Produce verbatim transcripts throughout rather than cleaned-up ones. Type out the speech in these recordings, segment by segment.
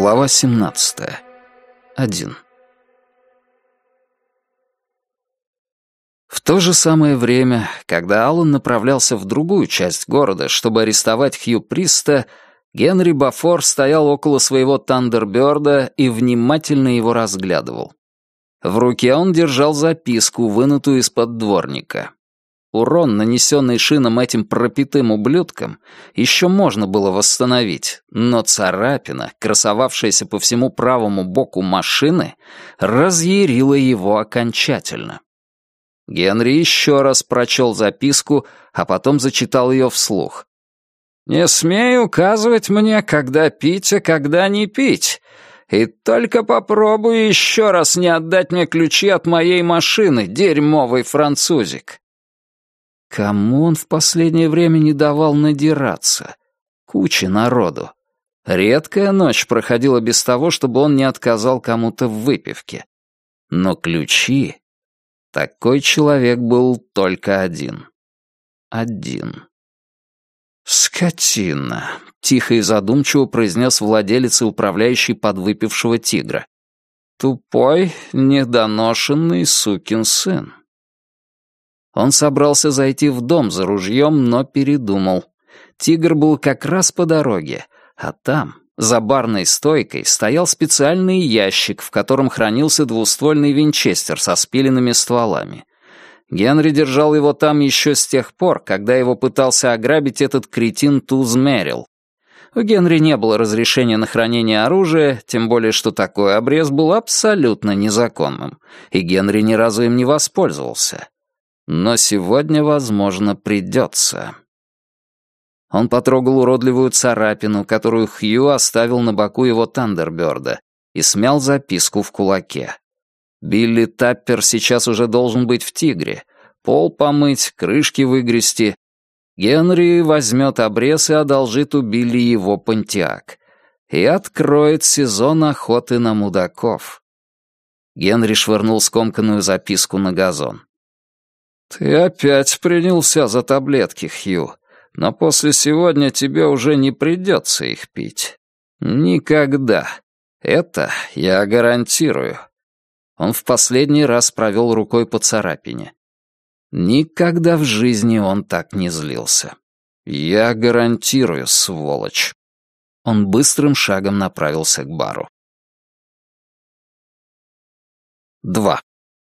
Глава семнадцатая. Один. В то же самое время, когда Аллан направлялся в другую часть города, чтобы арестовать Хью Приста, Генри Бафор стоял около своего Тандерберда и внимательно его разглядывал. В руке он держал записку, вынутую из-под дворника. Урон, нанесенный шином этим пропитым ублюдком, еще можно было восстановить, но царапина, красовавшаяся по всему правому боку машины, разъярила его окончательно. Генри еще раз прочел записку, а потом зачитал ее вслух. «Не смей указывать мне, когда пить, а когда не пить. И только попробуй еще раз не отдать мне ключи от моей машины, дерьмовый французик». Кому он в последнее время не давал надираться? Куче народу. Редкая ночь проходила без того, чтобы он не отказал кому-то в выпивке. Но ключи... Такой человек был только один. Один. «Скотина», — тихо и задумчиво произнес владелец и управляющий подвыпившего тигра. «Тупой, недоношенный сукин сын». Он собрался зайти в дом за ружьем, но передумал. Тигр был как раз по дороге, а там, за барной стойкой, стоял специальный ящик, в котором хранился двуствольный винчестер со спиленными стволами. Генри держал его там еще с тех пор, когда его пытался ограбить этот кретин Туз Меррилл. У Генри не было разрешения на хранение оружия, тем более что такой обрез был абсолютно незаконным, и Генри ни разу им не воспользовался. Но сегодня, возможно, придется. Он потрогал уродливую царапину, которую Хью оставил на боку его Тандерберда, и смял записку в кулаке. Билли Таппер сейчас уже должен быть в «Тигре». Пол помыть, крышки выгрести. Генри возьмет обрез и одолжит у Билли его понтиак. И откроет сезон охоты на мудаков. Генри швырнул скомканную записку на газон. «Ты опять принялся за таблетки, Хью, но после сегодня тебе уже не придется их пить. Никогда. Это я гарантирую». Он в последний раз провел рукой по царапине. Никогда в жизни он так не злился. «Я гарантирую, сволочь». Он быстрым шагом направился к бару. Два.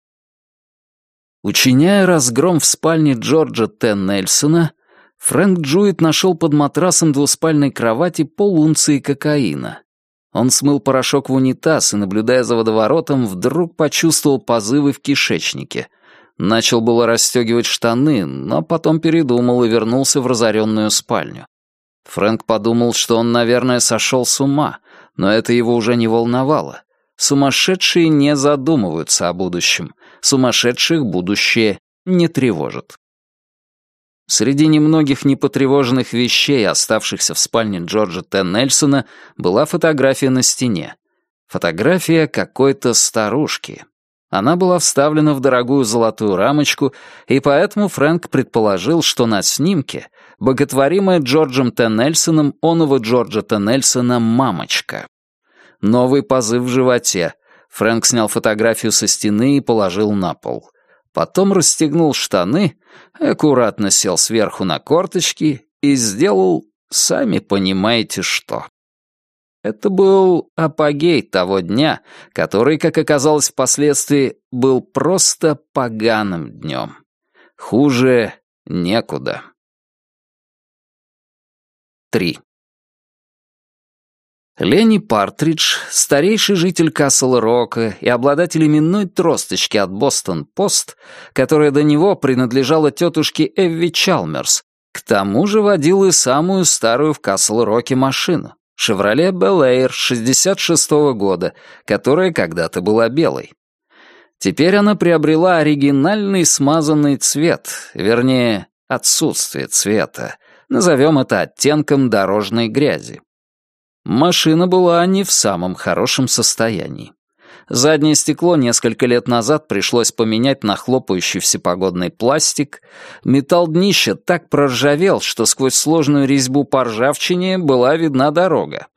Учиняя разгром в спальне Джорджа Т. Нельсона, Фрэнк Джуит нашел под матрасом двуспальной кровати полунции кокаина. Он смыл порошок в унитаз и, наблюдая за водоворотом, вдруг почувствовал позывы в кишечнике. Начал было расстегивать штаны, но потом передумал и вернулся в разоренную спальню. Фрэнк подумал, что он, наверное, сошел с ума, но это его уже не волновало. Сумасшедшие не задумываются о будущем. Сумасшедших будущее не тревожит. Среди немногих непотревоженных вещей, оставшихся в спальне Джорджа Т. Нельсона, была фотография на стене. Фотография какой-то старушки. Она была вставлена в дорогую золотую рамочку, и поэтому Фрэнк предположил, что на снимке боготворимая Джорджем Т. Нельсоном оного Джорджа Т. Нельсона мамочка. Новый позыв в животе. Фрэнк снял фотографию со стены и положил на пол. Потом расстегнул штаны, аккуратно сел сверху на корточки и сделал, сами понимаете, что. Это был апогей того дня, который, как оказалось впоследствии, был просто поганым днем. Хуже некуда. Три. Ленни Партридж, старейший житель Касл-Рока и обладатель именной тросточки от Бостон-Пост, которая до него принадлежала тетушке Эвви Чалмерс, к тому же водил и самую старую в Касл-Роке машину — «Шевроле Белл Эйр» шестьдесят шестого года, которая когда-то была белой. Теперь она приобрела оригинальный смазанный цвет, вернее, отсутствие цвета, назовем это оттенком дорожной грязи. Машина была не в самом хорошем состоянии. Заднее стекло несколько лет назад пришлось поменять на хлопающий всепогодный пластик, металл днища так проржавел, что сквозь сложную резьбу по ржавчине была видна дорога,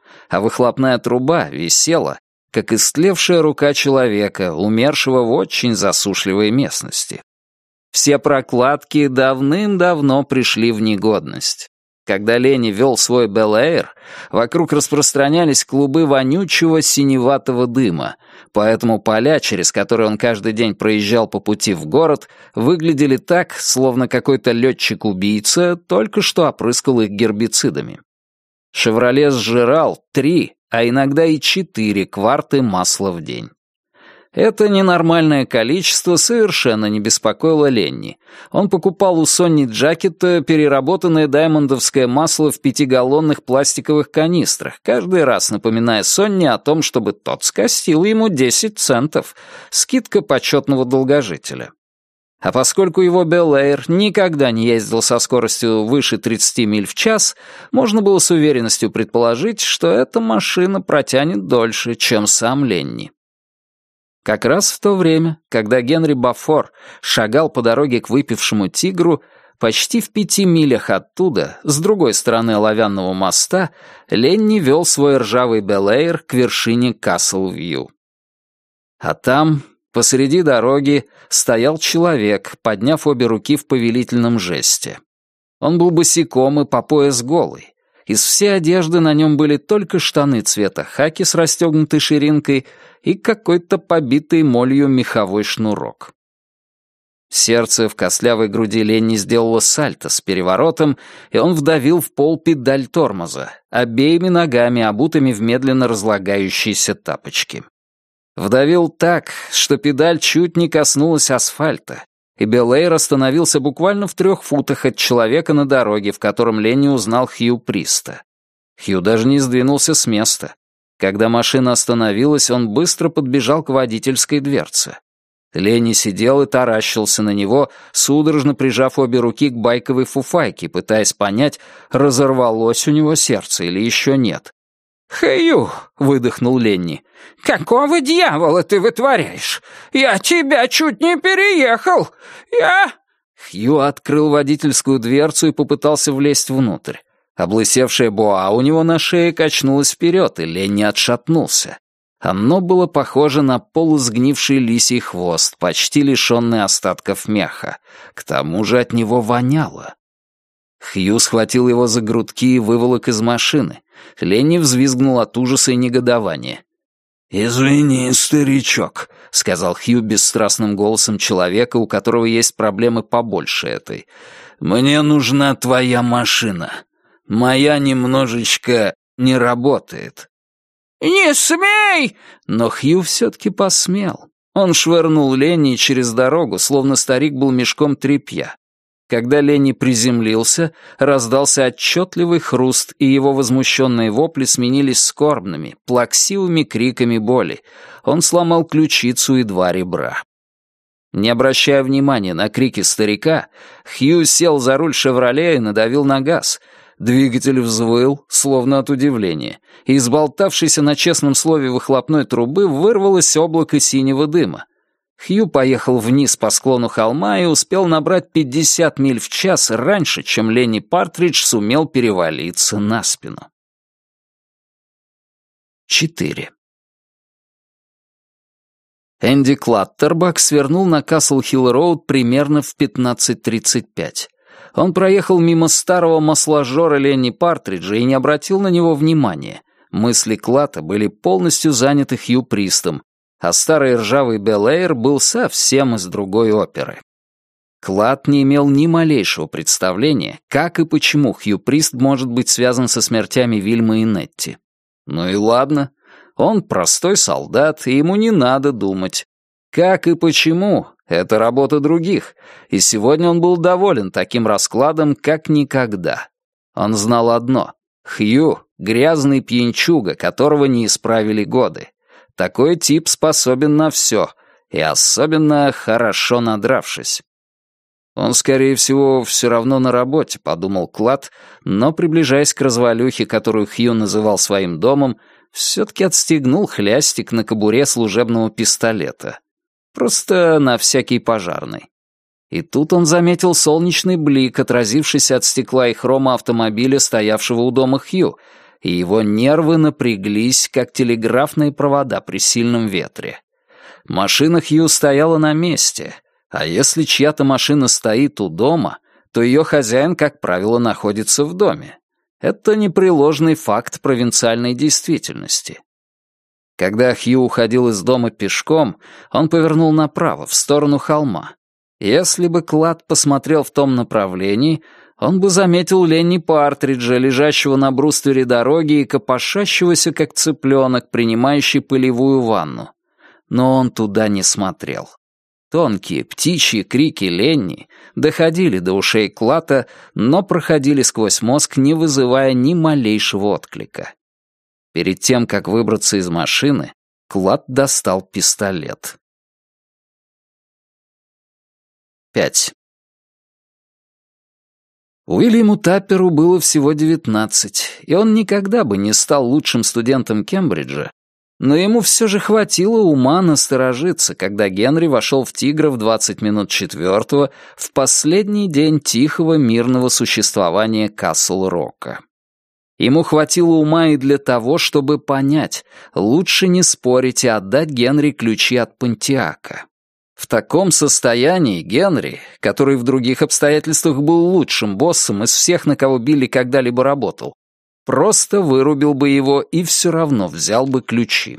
а выхлопная труба висела, как истлевшая рука человека, умершего в очень засушливой местности. Все прокладки давным-давно пришли в негодность. Когда Ленни вел свой Bel-Air, вокруг распространялись клубы вонючего синеватого дыма, поэтому поля, через которые он каждый день проезжал по пути в город, выглядели так, словно какой-то летчик-убийца только что опрыскал их гербицидами. «Шевроле» сжирал три, а иногда и четыре кварты масла в день. Это ненормальное количество совершенно не беспокоило Ленни. Он покупал у Сонни Джакета переработанное даймондовское масло в пятигаллонных пластиковых канистрах, каждый раз напоминая Сонни о том, чтобы тот скостил ему десять центов, скидка почетного долгожителя. А поскольку его Bel-Air никогда не ездил со скоростью выше тридцати миль в час, можно было с уверенностью предположить, что эта машина протянет дольше, чем сам Ленни. Как раз в то время, когда Генри Бафор шагал по дороге к выпившему тигру, почти в пяти милях оттуда, с другой стороны оловянного моста, Ленни вел свой ржавый Bel-Air к вершине Касл-Вью. А там, посреди дороги, стоял человек, подняв обе руки в повелительном жесте. Он был босиком и по пояс голый. Из всей одежды на нем были только штаны цвета хаки с расстегнутой ширинкой и какой-то побитый молью меховой шнурок. Сердце в костлявой груди Ленни сделало сальто с переворотом, и он вдавил в пол педаль тормоза, обеими ногами, обутыми в медленно разлагающиеся тапочки. Вдавил так, что педаль чуть не коснулась асфальта, и Bel-Air остановился буквально в трех футах от человека на дороге, в котором Ленни узнал Хью Приста. Хью даже не сдвинулся с места. Когда машина остановилась, он быстро подбежал к водительской дверце. Ленни сидел и таращился на него, судорожно прижав обе руки к байковой фуфайке, пытаясь понять, разорвалось у него сердце или еще нет. «Хью!» — выдохнул Ленни. «Какого дьявола ты вытворяешь? Я тебя чуть не переехал! Я...» Хью открыл водительскую дверцу и попытался влезть внутрь. Облысевшая боа у него на шее качнулась вперед, и Ленни отшатнулся. Оно было похоже на полусгнивший лисий хвост, почти лишенный остатков меха. К тому же от него воняло. Хью схватил его за грудки и выволок из машины. Ленни взвизгнул от ужаса и негодования. «Извини, старичок», — сказал Хью бесстрастным голосом человека, у которого есть проблемы побольше этой. «Мне нужна твоя машина. Моя немножечко не работает». «Не смей!» Но Хью все-таки посмел. Он швырнул Ленни через дорогу, словно старик был мешком тряпья. Когда Ленни приземлился, раздался отчетливый хруст, и его возмущенные вопли сменились скорбными, плаксивыми криками боли. Он сломал ключицу и два ребра. Не обращая внимания на крики старика, Хью сел за руль «Шевроле» и надавил на газ. Двигатель взвыл, словно от удивления, и из болтавшейся на честном слове выхлопной трубы вырвалось облако синего дыма. Хью поехал вниз по склону холма и успел набрать пятьдесят миль в час раньше, чем Ленни Партридж сумел перевалиться на спину. четыре. Энди Клаттербак свернул на Касл-Хилл-Роуд примерно в пятнадцать тридцать пять. Он проехал мимо старого масложора Ленни Партриджа и не обратил на него внимания. Мысли Клата были полностью заняты Хью Пристом, а старый ржавый Bel-Air был совсем из другой оперы. Клат не имел ни малейшего представления, как и почему Хью Прист может быть связан со смертями Вильмы и Нетти. Ну и ладно, он простой солдат, и ему не надо думать. Как и почему — это работа других, и сегодня он был доволен таким раскладом, как никогда. Он знал одно — Хью — грязный пьянчуга, которого не исправили годы. Такой тип способен на все, и особенно хорошо надравшись. «Он, скорее всего, все равно на работе», — подумал Клат, но, приближаясь к развалюхе, которую Хью называл своим домом, все-таки отстегнул хлястик на кобуре служебного пистолета. Просто на всякий пожарный. И тут он заметил солнечный блик, отразившийся от стекла и хрома автомобиля, стоявшего у дома Хью, и его нервы напряглись, как телеграфные провода при сильном ветре. Машина Хью стояла на месте, а если чья-то машина стоит у дома, то ее хозяин, как правило, находится в доме. Это непреложный факт провинциальной действительности. Когда Хью уходил из дома пешком, он повернул направо, в сторону холма. Если бы Клад посмотрел в том направлении, он бы заметил Ленни Партриджа, лежащего на бруствере дороги и копошащегося, как цыпленок, принимающий пылевую ванну. Но он туда не смотрел. Тонкие птичьи крики Ленни доходили до ушей Клата, но проходили сквозь мозг, не вызывая ни малейшего отклика. Перед тем, как выбраться из машины, Клад достал пистолет. Пять. Уильяму Тапперу было всего девятнадцать, и он никогда бы не стал лучшим студентом Кембриджа, но ему все же хватило ума насторожиться, когда Генри вошел в «Тигра» в двадцать минут четвертого в последний день тихого мирного существования Касл-Рока. Ему хватило ума и для того, чтобы понять, лучше не спорить и отдать Генри ключи от Понтиака. В таком состоянии Генри, который в других обстоятельствах был лучшим боссом из всех, на кого Билли когда-либо работал, просто вырубил бы его и все равно взял бы ключи.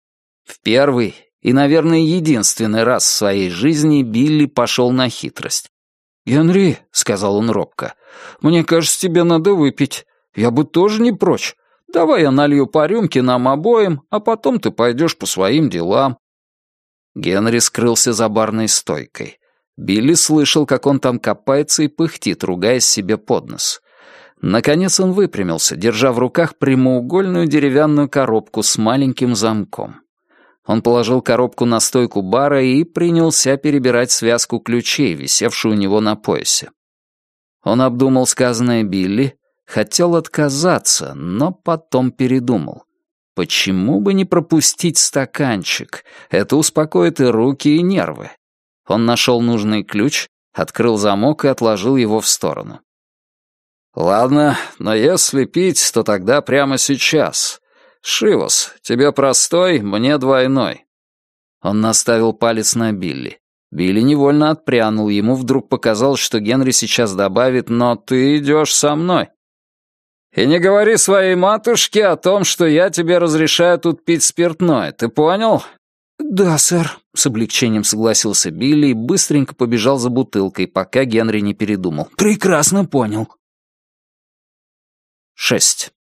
В первый и, наверное, единственный раз в своей жизни Билли пошел на хитрость. «Генри», — сказал он робко, — «мне кажется, тебе надо выпить. Я бы тоже не прочь. Давай я налью по рюмке нам обоим, а потом ты пойдешь по своим делам». Генри скрылся за барной стойкой. Билли слышал, как он там копается и пыхтит, ругаясь себе под нос. Наконец он выпрямился, держа в руках прямоугольную деревянную коробку с маленьким замком. Он положил коробку на стойку бара и принялся перебирать связку ключей, висевшую у него на поясе. Он обдумал сказанное Билли, хотел отказаться, но потом передумал. Почему бы не пропустить стаканчик? Это успокоит и руки, и нервы. Он нашел нужный ключ, открыл замок и отложил его в сторону. «Ладно, но если пить, то тогда прямо сейчас. Шивос, тебе простой, мне двойной». Он наставил палец на Билли. Билли невольно отпрянул, ему вдруг показалось, что Генри сейчас добавит «но ты идешь со мной». «И не говори своей матушке о том, что я тебе разрешаю тут пить спиртное, ты понял?» «Да, сэр», — с облегчением согласился Билли и быстренько побежал за бутылкой, пока Генри не передумал. «Прекрасно понял». Шесть.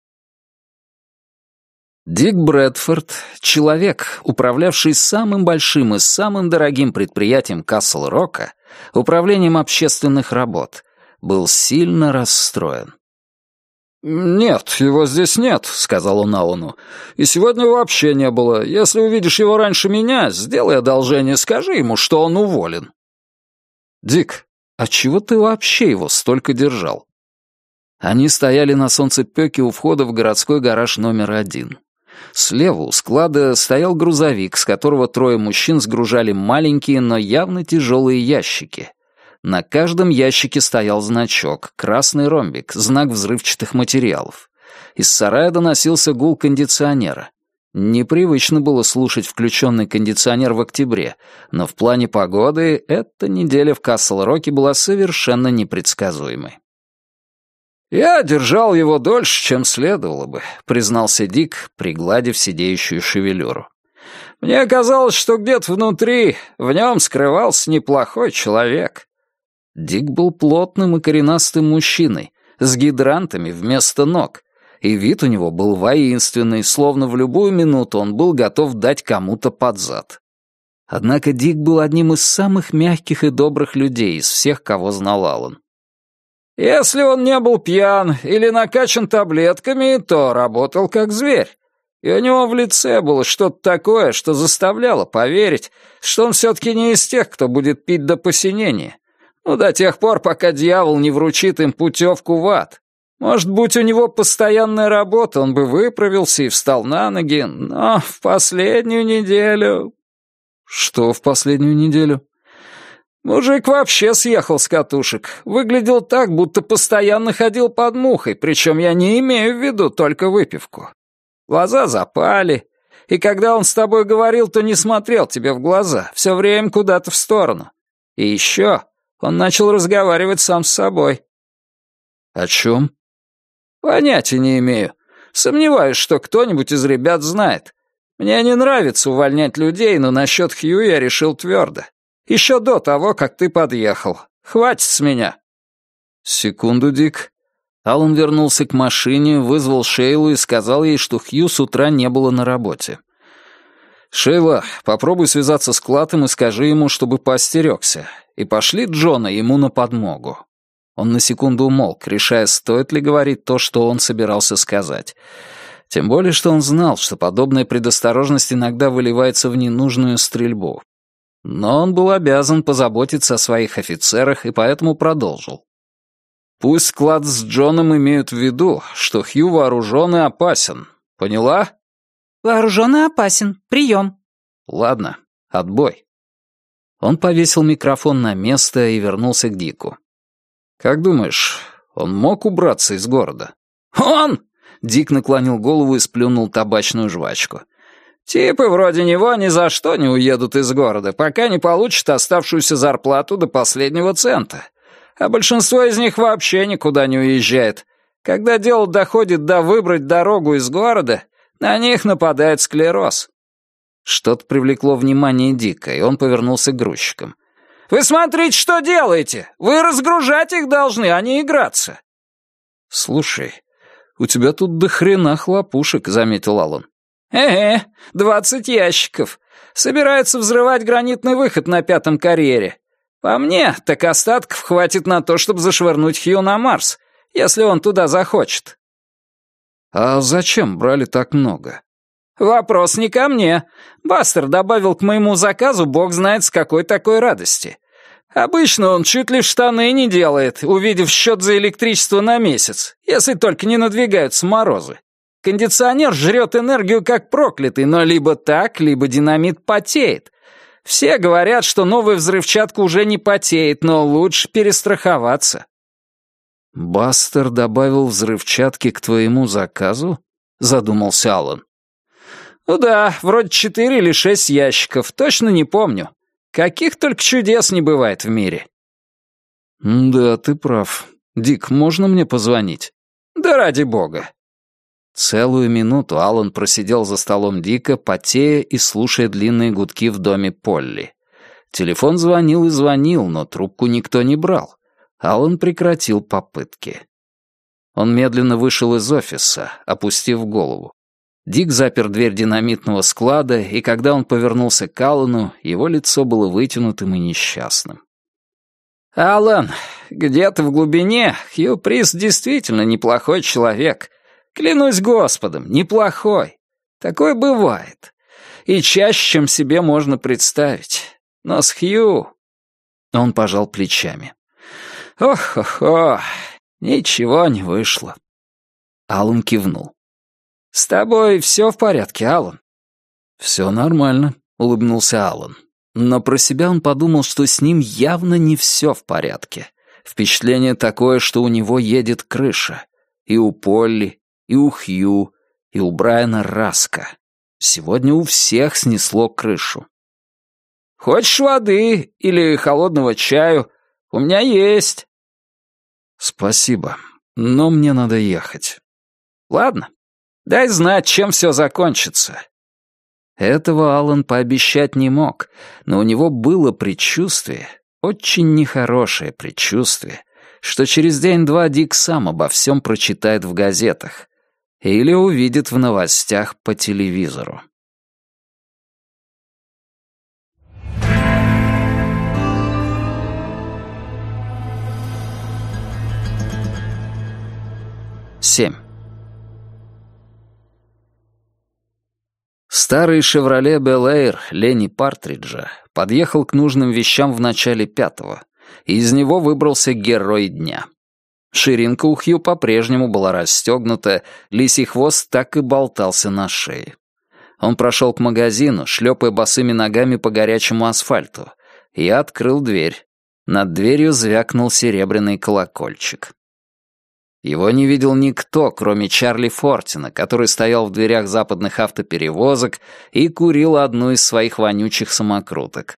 Дик Брэдфорд, человек, управлявший самым большим и самым дорогим предприятием Касл-Рока, управлением общественных работ, был сильно расстроен. «Нет, его здесь нет», — сказал он Ауну. «И сегодня вообще не было. Если увидишь его раньше меня, сделай одолжение, скажи ему, что он уволен». «Дик, а чего ты вообще его столько держал?» Они стояли на солнцепёке у входа в городской гараж номер один. Слева у склада стоял грузовик, с которого трое мужчин сгружали маленькие, но явно тяжелые ящики. На каждом ящике стоял значок, красный ромбик, знак взрывчатых материалов. Из сарая доносился гул кондиционера. Непривычно было слушать включенный кондиционер в октябре, но в плане погоды эта неделя в Касл-Роке была совершенно непредсказуемой. «Я держал его дольше, чем следовало бы», — признался Дик, пригладив сидеющую шевелюру. «Мне казалось, что где-то внутри в нем скрывался неплохой человек». Дик был плотным и коренастым мужчиной, с гидрантами вместо ног, и вид у него был воинственный, словно в любую минуту он был готов дать кому-то под зад. Однако Дик был одним из самых мягких и добрых людей из всех, кого знал Аллан. «Если он не был пьян или накачан таблетками, то работал как зверь. И у него в лице было что-то такое, что заставляло поверить, что он все-таки не из тех, кто будет пить до посинения. Ну, до тех пор, пока дьявол не вручит им путевку в ад. Может быть, у него постоянная работа, он бы выправился и встал на ноги, но в последнюю неделю...» «Что в последнюю неделю?» Мужик вообще съехал с катушек. Выглядел так, будто постоянно ходил под мухой, причем я не имею в виду только выпивку. Глаза запали, и когда он с тобой говорил, то не смотрел тебе в глаза, все время куда-то в сторону. И еще он начал разговаривать сам с собой. О чем? Понятия не имею. Сомневаюсь, что кто-нибудь из ребят знает. Мне не нравится увольнять людей, но насчет Хью я решил твердо. Еще до того, как ты подъехал. Хватит с меня. Секунду, Дик. Алан вернулся к машине, вызвал Шейлу и сказал ей, что Хью с утра не было на работе. «Шейла, попробуй связаться с Клатом и скажи ему, чтобы поостерегся. И пошли Джона ему на подмогу». Он на секунду умолк, решая, стоит ли говорить то, что он собирался сказать. Тем более, что он знал, что подобная предосторожность иногда выливается в ненужную стрельбу. Но он был обязан позаботиться о своих офицерах и поэтому продолжил. «Пусть Клад с Джоном имеют в виду, что Хью вооружен и опасен. Поняла?» «Вооружен и опасен. Прием». «Ладно, отбой». Он повесил микрофон на место и вернулся к Дику. «Как думаешь, он мог убраться из города?» «Он?» — Дик наклонил голову и сплюнул табачную жвачку. «Типы вроде него ни за что не уедут из города, пока не получат оставшуюся зарплату до последнего цента. А большинство из них вообще никуда не уезжает. Когда дело доходит до выбрать дорогу из города, на них нападает склероз». Что-то привлекло внимание Дика, и он повернулся к грузчикам. «Вы смотрите, что делаете! Вы разгружать их должны, а не играться!» «Слушай, у тебя тут до хрена хлопушек», — заметил Аллан. «Э-э, двадцать ящиков. Собираются взрывать гранитный выход на пятом карьере. По мне, так остатков хватит на то, чтобы зашвырнуть Хью на Марс, если он туда захочет». «А зачем брали так много?» «Вопрос не ко мне. Бастер добавил к моему заказу бог знает с какой такой радости. Обычно он чуть ли в штаны не делает, увидев счет за электричество на месяц, если только не надвигаются морозы. Кондиционер жрет энергию как проклятый, но либо так, либо динамит потеет. Все говорят, что новая взрывчатка уже не потеет, но лучше перестраховаться». «Бастер добавил взрывчатки к твоему заказу?» — задумался Аллан. «Ну да, вроде четыре или шесть ящиков, точно не помню. Каких только чудес не бывает в мире». «Да, ты прав. Дик, можно мне позвонить?» «Да ради бога». Целую минуту Аллан просидел за столом Дика, потея и слушая длинные гудки в доме Полли. Телефон звонил и звонил, но трубку никто не брал. Аллан прекратил попытки. Он медленно вышел из офиса, опустив голову. Дик запер дверь динамитного склада, и когда он повернулся к Аллану, его лицо было вытянутым и несчастным. «Аллан, где-то в глубине Хью Прист действительно неплохой человек. Клянусь Господом, неплохой. Такое бывает. И чаще, чем себе можно представить. Но с Хью...» Он пожал плечами. «Ох-хо-хо, ничего не вышло». Аллан кивнул. «С тобой все в порядке, Аллан?» «Все нормально», — улыбнулся Аллан. Но про себя он подумал, что с ним явно не все в порядке. Впечатление такое, что у него едет крыша. И у Полли, и у Хью, и у Брайана Раска. Сегодня у всех снесло крышу. «Хочешь воды или холодного чаю? У меня есть». «Спасибо, но мне надо ехать». «Ладно, дай знать, чем все закончится». Этого Аллан пообещать не мог, но у него было предчувствие, очень нехорошее предчувствие, что через день-два Дик сам обо всем прочитает в газетах или увидит в новостях по телевизору. семь. Старый «Шевроле Бел-Эйр» Ленни Партриджа подъехал к нужным вещам в начале пятого, и из него выбрался герой дня. Ширинка у Хью по-прежнему была расстегнута, лисий хвост так и болтался на шее. Он прошел к магазину, шлепая босыми ногами по горячему асфальту. Я открыл дверь. Над дверью звякнул серебряный колокольчик. Его не видел никто, кроме Чарли Фортина, который стоял в дверях западных автоперевозок и курил одну из своих вонючих самокруток.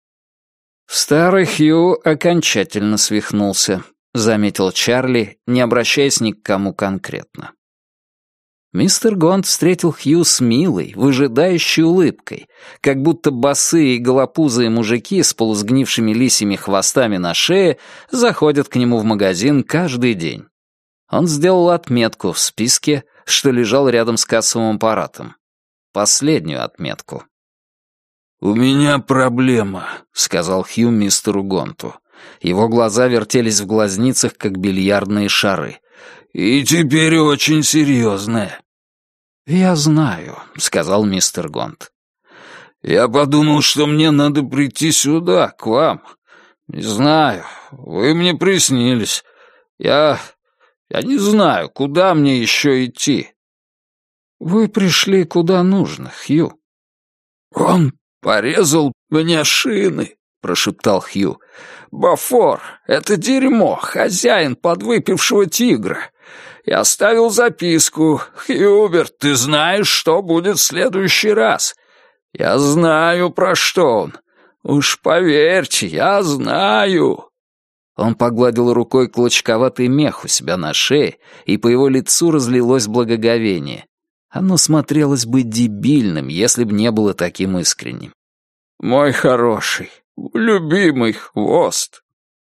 «Старый Хью окончательно свихнулся», — заметил Чарли, не обращаясь ни к кому конкретно. Мистер Гонт встретил Хью с милой, выжидающей улыбкой, как будто босые и голопузые мужики с полусгнившими лисьими хвостами на шее заходят к нему в магазин каждый день. Он сделал отметку в списке, что лежал рядом с кассовым аппаратом. Последнюю отметку. «У меня проблема», — сказал Хью мистеру Гонту. Его глаза вертелись в глазницах, как бильярдные шары. «И теперь очень серьезная». «Я знаю», — сказал мистер Гонт. «Я подумал, что мне надо прийти сюда, к вам. Не знаю, вы мне приснились. Я... я не знаю, куда мне еще идти». «Вы пришли куда нужно, Хью». «Он порезал мне шины», — прошептал Хью. «Бафор, это дерьмо, хозяин подвыпившего тигра. Я оставил записку. Хьюберт, ты знаешь, что будет в следующий раз? Я знаю, про что он. Уж поверьте, я знаю». Он погладил рукой клочковатый мех у себя на шее, и по его лицу разлилось благоговение. Оно смотрелось бы дебильным, если б не было таким искренним. «Мой хороший, любимый хвост».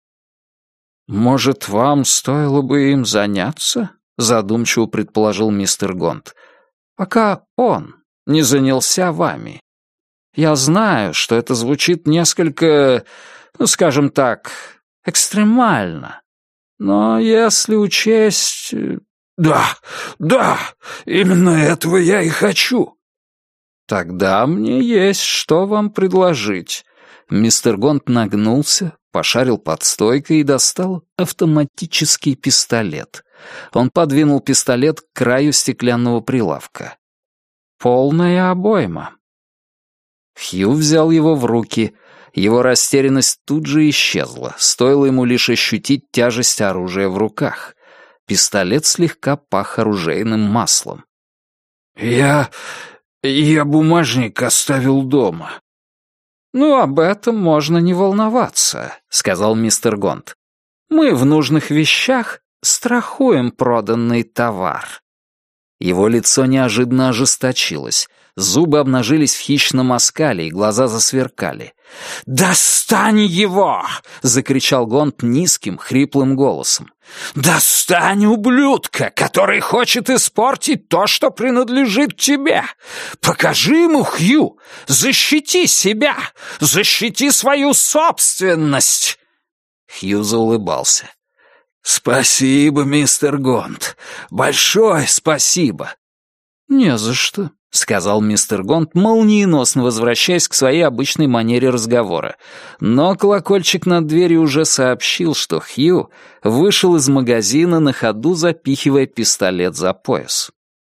«Может, вам стоило бы им заняться?» — задумчиво предположил мистер Гонт. «Пока он не занялся вами. Я знаю, что это звучит несколько, ну, скажем так, экстремально. Но если учесть...» «Да, да, именно этого я и хочу». «Тогда мне есть что вам предложить». Мистер Гонт нагнулся, пошарил под стойкой и достал автоматический пистолет. Он подвинул пистолет к краю стеклянного прилавка. «Полная обойма». Хью взял его в руки. Его растерянность тут же исчезла, стоило ему лишь ощутить тяжесть оружия в руках. Пистолет слегка пах оружейным маслом. «Я... я бумажник оставил дома». «Ну, об этом можно не волноваться», — сказал мистер Гонт. «Мы в нужных вещах страхуем проданный товар». Его лицо неожиданно ожесточилось. Зубы обнажились в хищном оскале, и глаза засверкали. «Достань его!» — закричал Гонт низким, хриплым голосом. «Достань ублюдка, который хочет испортить то, что принадлежит тебе! Покажи ему, Хью! Защити себя! Защити свою собственность!» Хью заулыбался. «Спасибо, мистер Гонт. Большое спасибо». «Не за что», — сказал мистер Гонт, молниеносно возвращаясь к своей обычной манере разговора. Но колокольчик над дверью уже сообщил, что Хью вышел из магазина на ходу, запихивая пистолет за пояс.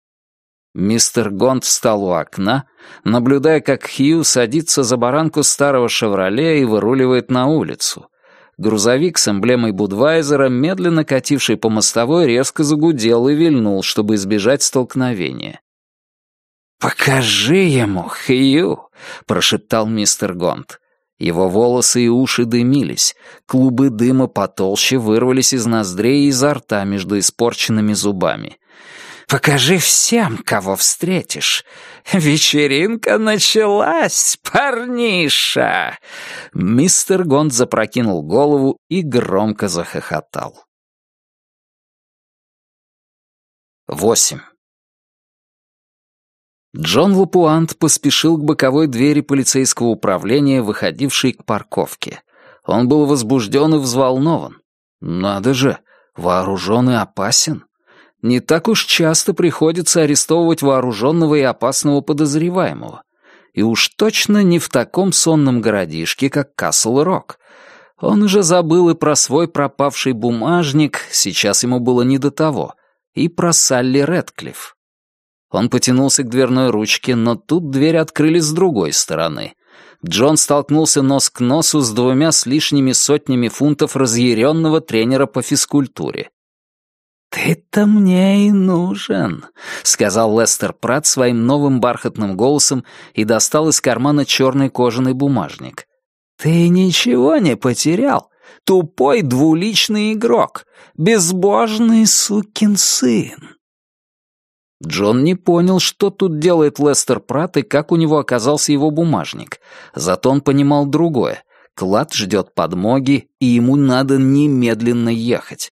Мистер Гонт встал у окна, наблюдая, как Хью садится за баранку старого «Шевроле» и выруливает на улицу. Грузовик с эмблемой Будвайзера, медленно кативший по мостовой, резко загудел и вильнул, чтобы избежать столкновения. «Покажи ему, Хью!» — прошептал мистер Гонт. Его волосы и уши дымились, клубы дыма потолще вырвались из ноздрей и изо рта между испорченными зубами. «Покажи всем, кого встретишь. Вечеринка началась, парниша!» Мистер Гонт запрокинул голову и громко захохотал. Восемь. Джон Лапуант поспешил к боковой двери полицейского управления, выходившей к парковке. Он был возбужден и взволнован. Надо же, вооружен и опасен. Не так уж часто приходится арестовывать вооруженного и опасного подозреваемого. И уж точно не в таком сонном городишке, как Касл-Рок. Он уже забыл и про свой пропавший бумажник, сейчас ему было не до того, и про Салли Рэдклифф. Он потянулся к дверной ручке, но тут дверь открыли с другой стороны. Джон столкнулся нос к носу с двумя с лишними сотнями фунтов разъяренного тренера по физкультуре. «Ты-то мне и нужен», — сказал Лестер Пратт своим новым бархатным голосом и достал из кармана черный кожаный бумажник. «Ты ничего не потерял? Тупой двуличный игрок, безбожный сукин сын». Джон не понял, что тут делает Лестер Пратт и как у него оказался его бумажник. Зато он понимал другое. Клад ждет подмоги, и ему надо немедленно ехать.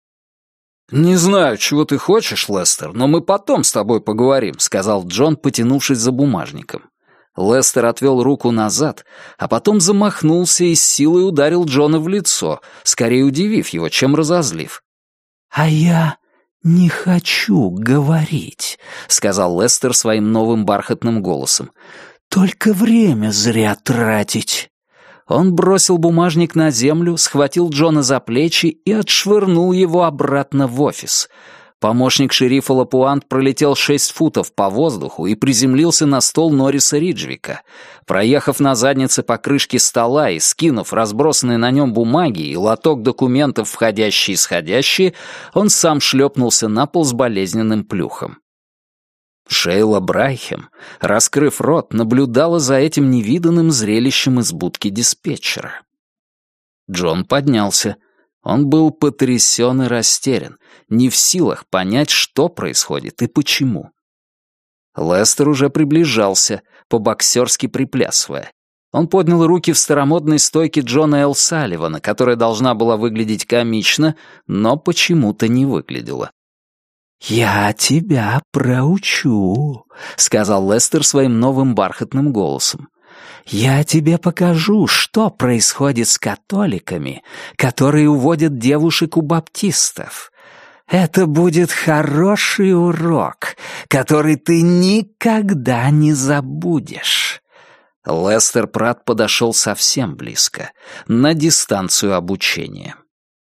«Не знаю, чего ты хочешь, Лестер, но мы потом с тобой поговорим», — сказал Джон, потянувшись за бумажником. Лестер отвел руку назад, а потом замахнулся и с силой ударил Джона в лицо, скорее удивив его, чем разозлив. «А я не хочу говорить», — сказал Лестер своим новым бархатным голосом. «Только время зря тратить». Он бросил бумажник на землю, схватил Джона за плечи и отшвырнул его обратно в офис. Помощник шерифа Лапуант пролетел шесть футов по воздуху и приземлился на стол Норриса Риджвика. Проехав на заднице по крышке стола и скинув разбросанные на нем бумаги и лоток документов, входящие и исходящие, он сам шлепнулся на пол с болезненным плюхом. Шейла Брайхем, раскрыв рот, наблюдала за этим невиданным зрелищем из будки диспетчера. Джон поднялся. Он был потрясен и растерян, не в силах понять, что происходит и почему. Лестер уже приближался, по-боксерски приплясывая. Он поднял руки в старомодной стойке Джона Эл Салливана, которая должна была выглядеть комично, но почему-то не выглядела. «Я тебя проучу», — сказал Лестер своим новым бархатным голосом. «Я тебе покажу, что происходит с католиками, которые уводят девушек у баптистов. Это будет хороший урок, который ты никогда не забудешь». Лестер Пратт подошел совсем близко, на дистанцию обучения.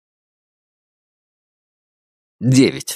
Девять.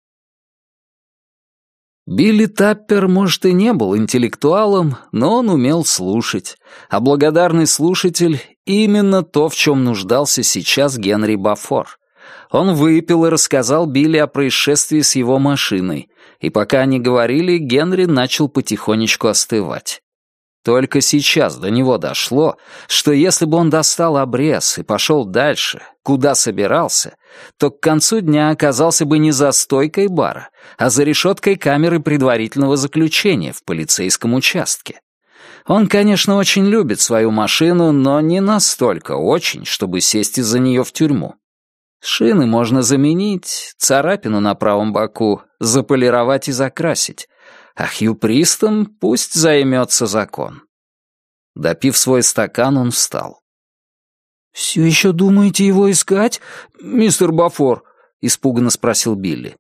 Билли Таппер, может, и не был интеллектуалом, но он умел слушать, а благодарный слушатель — именно то, в чем нуждался сейчас Генри Бафор. Он выпил и рассказал Билли о происшествии с его машиной, и пока они говорили, Генри начал потихонечку остывать. Только сейчас до него дошло, что если бы он достал обрез и пошел дальше, куда собирался, то к концу дня оказался бы не за стойкой бара, а за решеткой камеры предварительного заключения в полицейском участке. Он, конечно, очень любит свою машину, но не настолько очень, чтобы сесть из-за нее в тюрьму. Шины можно заменить, царапину на правом боку заполировать и закрасить, а Хью Пристом пусть займется закон. Допив свой стакан, он встал. «Все еще думаете его искать, мистер Бафор?» — испуганно спросил Билли.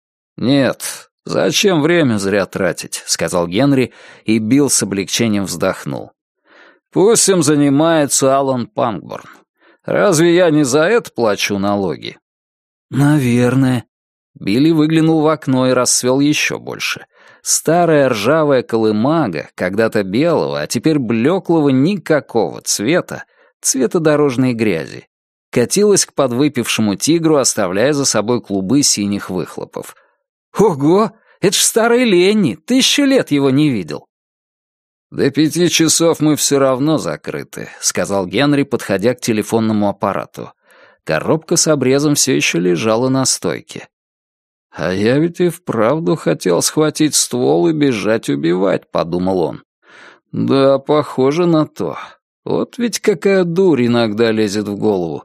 «Нет, зачем время зря тратить?» — сказал Генри, и Билл с облегчением вздохнул. «Пусть им занимается Алан Пангборн. Разве я не за это плачу налоги?» «Наверное». Билли выглянул в окно и расцвел еще больше. Старая ржавая колымага, когда-то белого, а теперь блеклого никакого цвета, цвета дорожной грязи, катилась к подвыпившему тигру, оставляя за собой клубы синих выхлопов. «Ого! Это ж старый Ленни! Тысячу лет его не видел!» «До пяти часов мы все равно закрыты», — сказал Генри, подходя к телефонному аппарату. Коробка с обрезом все еще лежала на стойке. «А я ведь и вправду хотел схватить ствол и бежать убивать», — подумал он. «Да, похоже на то. Вот ведь какая дурь иногда лезет в голову.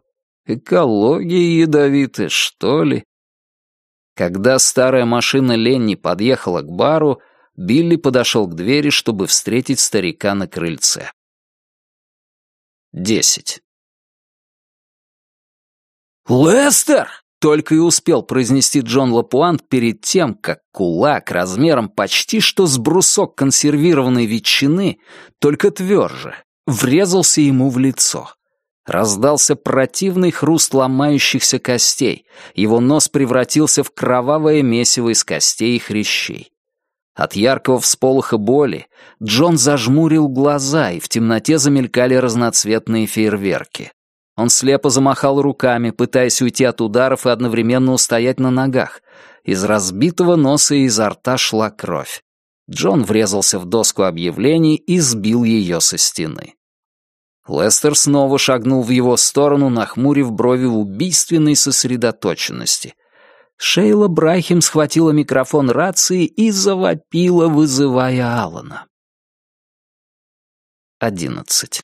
Экология ядовитая, что ли?» Когда старая машина Ленни подъехала к бару, Билли подошел к двери, чтобы встретить старика на крыльце. Десять. «Лестер!» — только и успел произнести Джон Лапуант перед тем, как кулак размером почти что с брусок консервированной ветчины, только тверже, врезался ему в лицо. Раздался противный хруст ломающихся костей, его нос превратился в кровавое месиво из костей и хрящей. От яркого всполоха боли Джон зажмурил глаза, и в темноте замелькали разноцветные фейерверки. Он слепо замахал руками, пытаясь уйти от ударов и одновременно устоять на ногах. Из разбитого носа и изо рта шла кровь. Джон врезался в доску объявлений и сбил ее со стены. Лестер снова шагнул в его сторону, нахмурив брови в убийственной сосредоточенности. Шейла Брайхем схватила микрофон рации и завопила, вызывая Алана. Одиннадцать.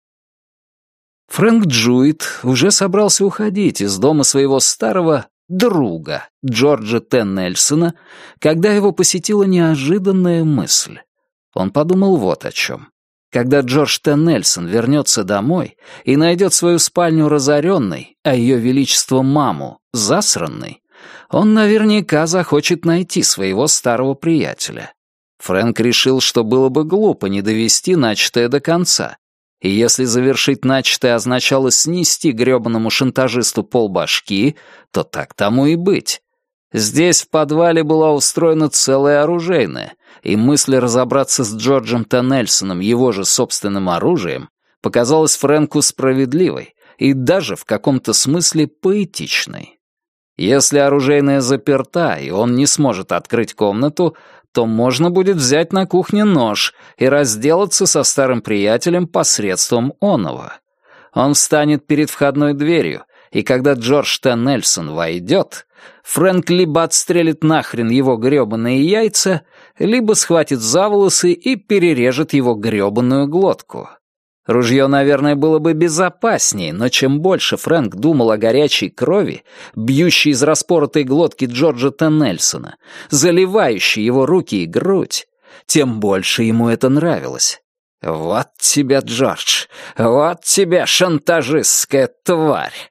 Фрэнк Джуит уже собрался уходить из дома своего старого друга, Джорджа Т. Нельсона, когда его посетила неожиданная мысль. Он подумал вот о чем. Когда Джордж Т. Нельсон вернется домой и найдет свою спальню разоренной, а ее величество маму засранной, он наверняка захочет найти своего старого приятеля. Фрэнк решил, что было бы глупо не довести начатое до конца. И если завершить начатое означало снести грёбаному шантажисту полбашки, то так тому и быть. Здесь в подвале была устроена целая оружейная, и мысль разобраться с Джорджем Т. Нельсоном его же собственным оружием показалась Фрэнку справедливой и даже в каком-то смысле поэтичной. Если оружейная заперта, и он не сможет открыть комнату, то можно будет взять на кухне нож и разделаться со старым приятелем посредством оного. Он встанет перед входной дверью, и когда Джордж Т. Нельсон войдет, Фрэнк либо отстрелит нахрен его грёбаные яйца, либо схватит за волосы и перережет его грёбаную глотку. Ружье, наверное, было бы безопаснее, но чем больше Фрэнк думал о горячей крови, бьющей из распоротой глотки Джорджа Т. Нельсона, заливающей его руки и грудь, тем больше ему это нравилось. «Вот тебя, Джордж! Вот тебя, шантажистская тварь!»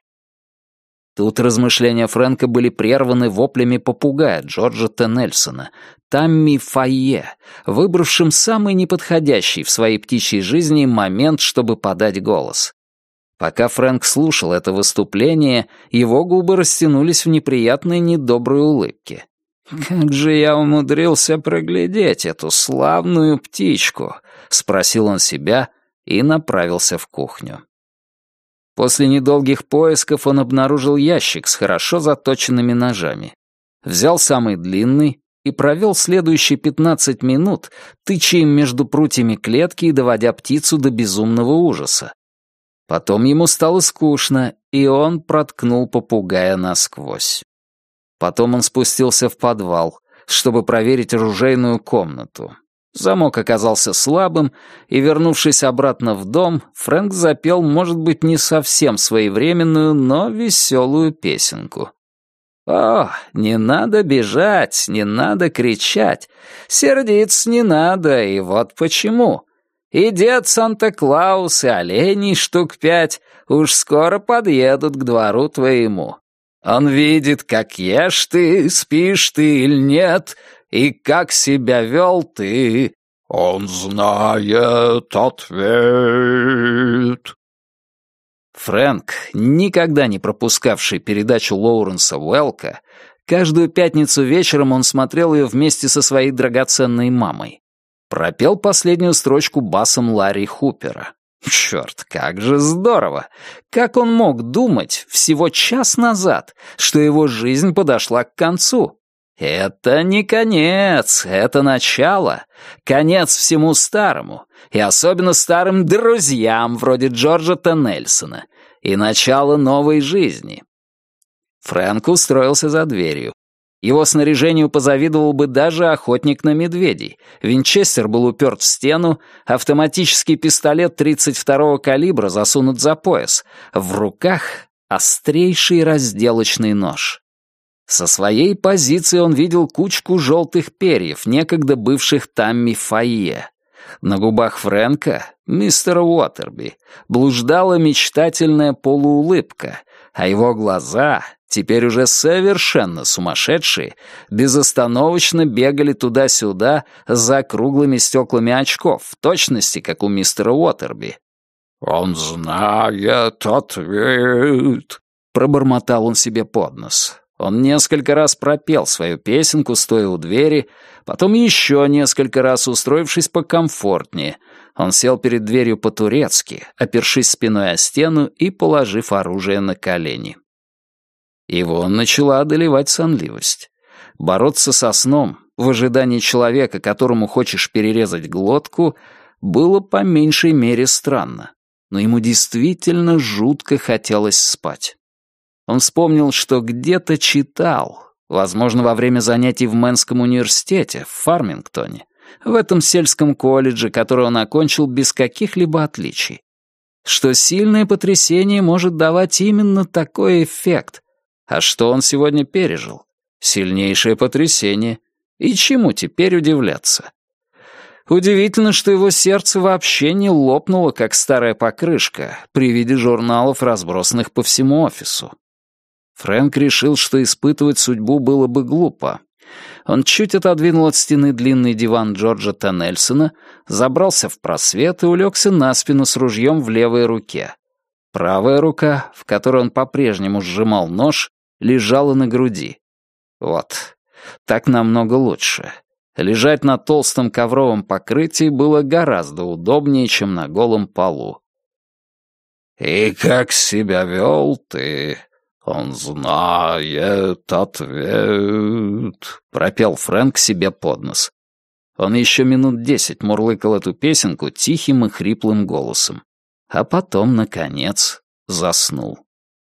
Тут размышления Фрэнка были прерваны воплями попугая Джорджа Т. Нельсона, Тамми Файе, выбравшим самый неподходящий в своей птичьей жизни момент, чтобы подать голос. Пока Фрэнк слушал это выступление, его губы растянулись в неприятной недоброй улыбке. «Как же я умудрился проглядеть эту славную птичку?» — спросил он себя и направился в кухню. После недолгих поисков он обнаружил ящик с хорошо заточенными ножами. Взял самый длинный и провел следующие пятнадцать минут, тыча им между прутьями клетки и доводя птицу до безумного ужаса. Потом ему стало скучно, и он проткнул попугая насквозь. Потом он спустился в подвал, чтобы проверить оружейную комнату. Замок оказался слабым, и, вернувшись обратно в дом, Фрэнк запел, может быть, не совсем своевременную, но веселую песенку. «О, не надо бежать, не надо кричать, сердиться не надо, и вот почему. И дед Санта-Клаус, и оленей штук пять уж скоро подъедут к двору твоему. Он видит, как ешь ты, спишь ты или нет, и как себя вел ты. Он знает ответ». Фрэнк, никогда не пропускавший передачу Лоуренса Уэлка, каждую пятницу вечером он смотрел ее вместе со своей драгоценной мамой. Пропел последнюю строчку басом Ларри Хупера. Черт, как же здорово! Как он мог думать всего час назад, что его жизнь подошла к концу? Это не конец, это начало. Конец всему старому, и особенно старым друзьям вроде Джорджа Т. Нельсона, и начало новой жизни. Фрэнк устроился за дверью. Его снаряжению позавидовал бы даже охотник на медведей. Винчестер был уперт в стену, автоматический пистолет тридцать второго калибра засунут за пояс. В руках острейший разделочный нож. Со своей позиции он видел кучку желтых перьев, некогда бывших Тамми Файе. На губах Фрэнка, мистера Уотерби, блуждала мечтательная полуулыбка, а его глаза, теперь уже совершенно сумасшедшие, безостановочно бегали туда-сюда за круглыми стеклами очков, в точности, как у мистера Уотерби. «Он знает ответ», — пробормотал он себе под нос. Он несколько раз пропел свою песенку, стоя у двери, потом еще несколько раз, устроившись покомфортнее. Он сел перед дверью по-турецки, опершись спиной о стену и положив оружие на колени. Его начала одолевать сонливость. Бороться со сном в ожидании человека, которому хочешь перерезать глотку, было по меньшей мере странно. Но ему действительно жутко хотелось спать. Он вспомнил, что где-то читал, возможно, во время занятий в Мэнском университете, в Фармингтоне, в этом сельском колледже, который он окончил без каких-либо отличий, что сильное потрясение может давать именно такой эффект. А что он сегодня пережил? Сильнейшее потрясение. И чему теперь удивляться? Удивительно, что его сердце вообще не лопнуло, как старая покрышка, при виде журналов, разбросанных по всему офису. Фрэнк решил, что испытывать судьбу было бы глупо. Он чуть отодвинул от стены длинный диван Джорджа Т. Нельсона, забрался в просвет и улегся на спину с ружьем в левой руке. Правая рука, в которой он по-прежнему сжимал нож, лежала на груди. Вот, так намного лучше. Лежать на толстом ковровом покрытии было гораздо удобнее, чем на голом полу. «И как себя вел ты? Он знает ответ», — пропел Фрэнк себе под нос. Он еще минут десять мурлыкал эту песенку тихим и хриплым голосом, а потом, наконец, заснул.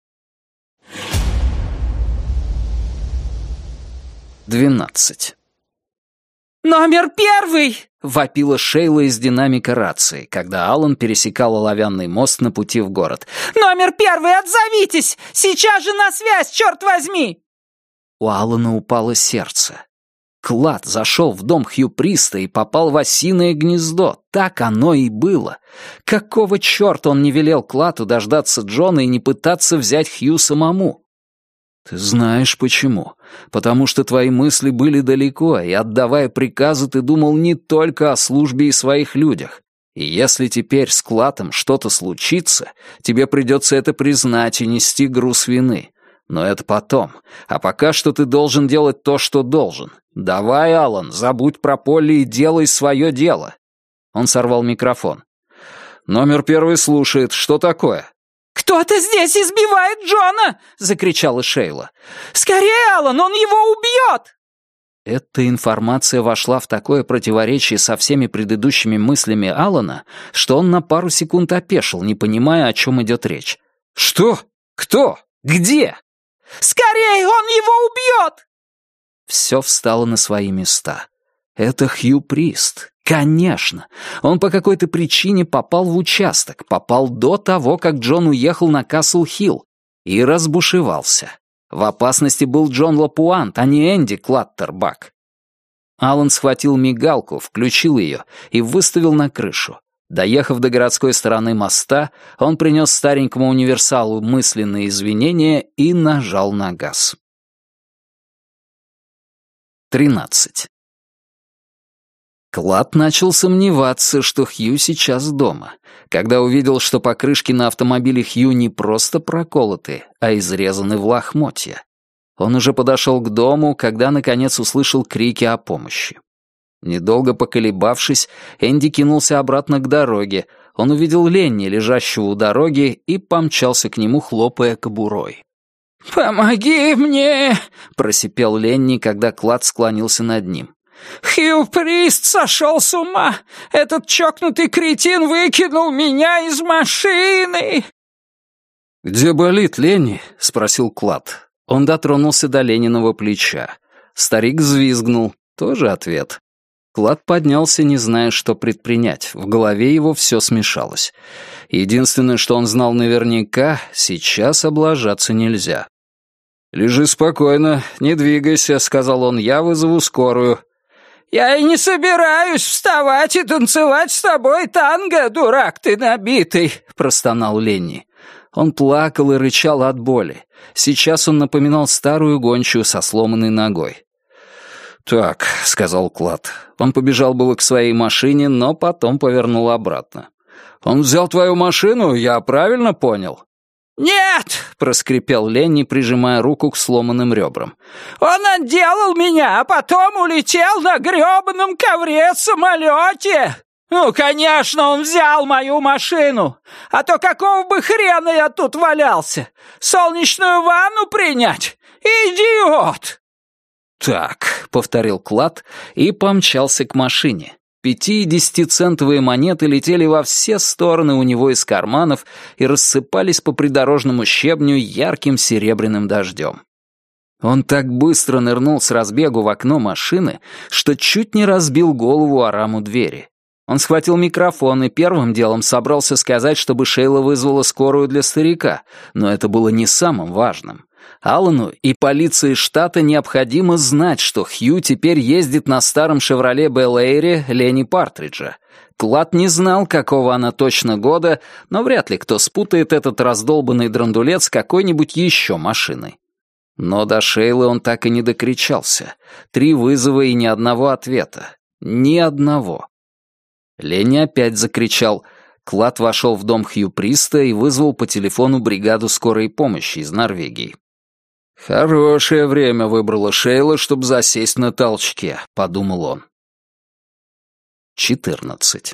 Двенадцать. «Номер первый!» — вопила Шейла из динамика рации, когда Алан пересекал оловянный мост на пути в город. «Номер первый, отзовитесь! Сейчас же на связь, черт возьми!» У Алана упало сердце. Клад зашел в дом Хью Приста и попал в осиное гнездо. Так оно и было. Какого черта он не велел Кладу дождаться Джона и не пытаться взять Хью самому? Ты знаешь почему. Потому что твои мысли были далеко, и, отдавая приказы, ты думал не только о службе и своих людях. И если теперь с Клатом что-то случится, тебе придется это признать и нести груз вины. Но это потом. А пока что ты должен делать то, что должен. Давай, Алан, забудь про Полли и делай свое дело. Он сорвал микрофон. Номер первый слушает. Что такое? «Кто-то здесь избивает Джона!» — закричала Шейла. «Скорее, Алан, он его убьет!» Эта информация вошла в такое противоречие со всеми предыдущими мыслями Алана, что он на пару секунд опешил, не понимая, о чем идет речь. «Что? Кто? Где?» «Скорее, он его убьет!» Все встало на свои места. Это Хью Прист. Конечно. Он по какой-то причине попал в участок, попал до того, как Джон уехал на Касл-Хилл, и разбушевался. В опасности был Джон Лапуант, а не Энди Клаттербак. Алан схватил мигалку, включил ее и выставил на крышу. Доехав до городской стороны моста, он принес старенькому универсалу мысленные извинения и нажал на газ. Тринадцать. Клад начал сомневаться, что Хью сейчас дома, когда увидел, что покрышки на автомобиле Хью не просто проколоты, а изрезаны в лохмотья. Он уже подошел к дому, когда, наконец, услышал крики о помощи. Недолго поколебавшись, Энди кинулся обратно к дороге. Он увидел Ленни, лежащего у дороги, и помчался к нему, хлопая кобурой. «Помоги мне!» — просипел Ленни, когда Клад склонился над ним. «Хью Прист сошел с ума! Этот чокнутый кретин выкинул меня из машины!» «Где болит, Ленни?» — спросил Клад. Он дотронулся до Лениного плеча. Старик взвизгнул. Тоже ответ. Клад поднялся, не зная, что предпринять. В голове его все смешалось. Единственное, что он знал наверняка, сейчас облажаться нельзя. «Лежи спокойно, не двигайся», — сказал он, — «я вызову скорую». «Я и не собираюсь вставать и танцевать с тобой танго, дурак ты набитый», — простонал Ленни. Он плакал и рычал от боли. Сейчас он напоминал старую гончую со сломанной ногой. «Так», — сказал Клад. Он побежал было к своей машине, но потом повернул обратно. «Он взял твою машину, я правильно понял?» «Нет!» — проскрипел Ленни, прижимая руку к сломанным ребрам. «Он отделал меня, а потом улетел на грёбаном ковре-самолёте! Ну, конечно, он взял мою машину! А то какого бы хрена я тут валялся? Солнечную ванну принять? Идиот!» «Так», — повторил Клад и помчался к машине. Пяти- и десятицентовые монеты летели во все стороны у него из карманов и рассыпались по придорожному щебню ярким серебряным дождем. Он так быстро нырнул с разбегу в окно машины, что чуть не разбил голову о раму двери. Он схватил микрофон и первым делом собрался сказать, чтобы Шейла вызвала скорую для старика, но это было не самым важным. Аллану и полиции штата необходимо знать, что Хью теперь ездит на старом «Шевроле Белл Эйре» Ленни Партриджа. Клад не знал, какого она точно года, но вряд ли кто спутает этот раздолбанный драндулет с какой-нибудь еще машиной. Но до Шейлы он так и не докричался. Три вызова и ни одного ответа. Ни одного. Ленни опять закричал. Клад вошел в дом Хью Приста и вызвал по телефону бригаду скорой помощи из Норвегии. «Хорошее время выбрала Шейла, чтобы засесть на толчке», — подумал он. четырнадцать.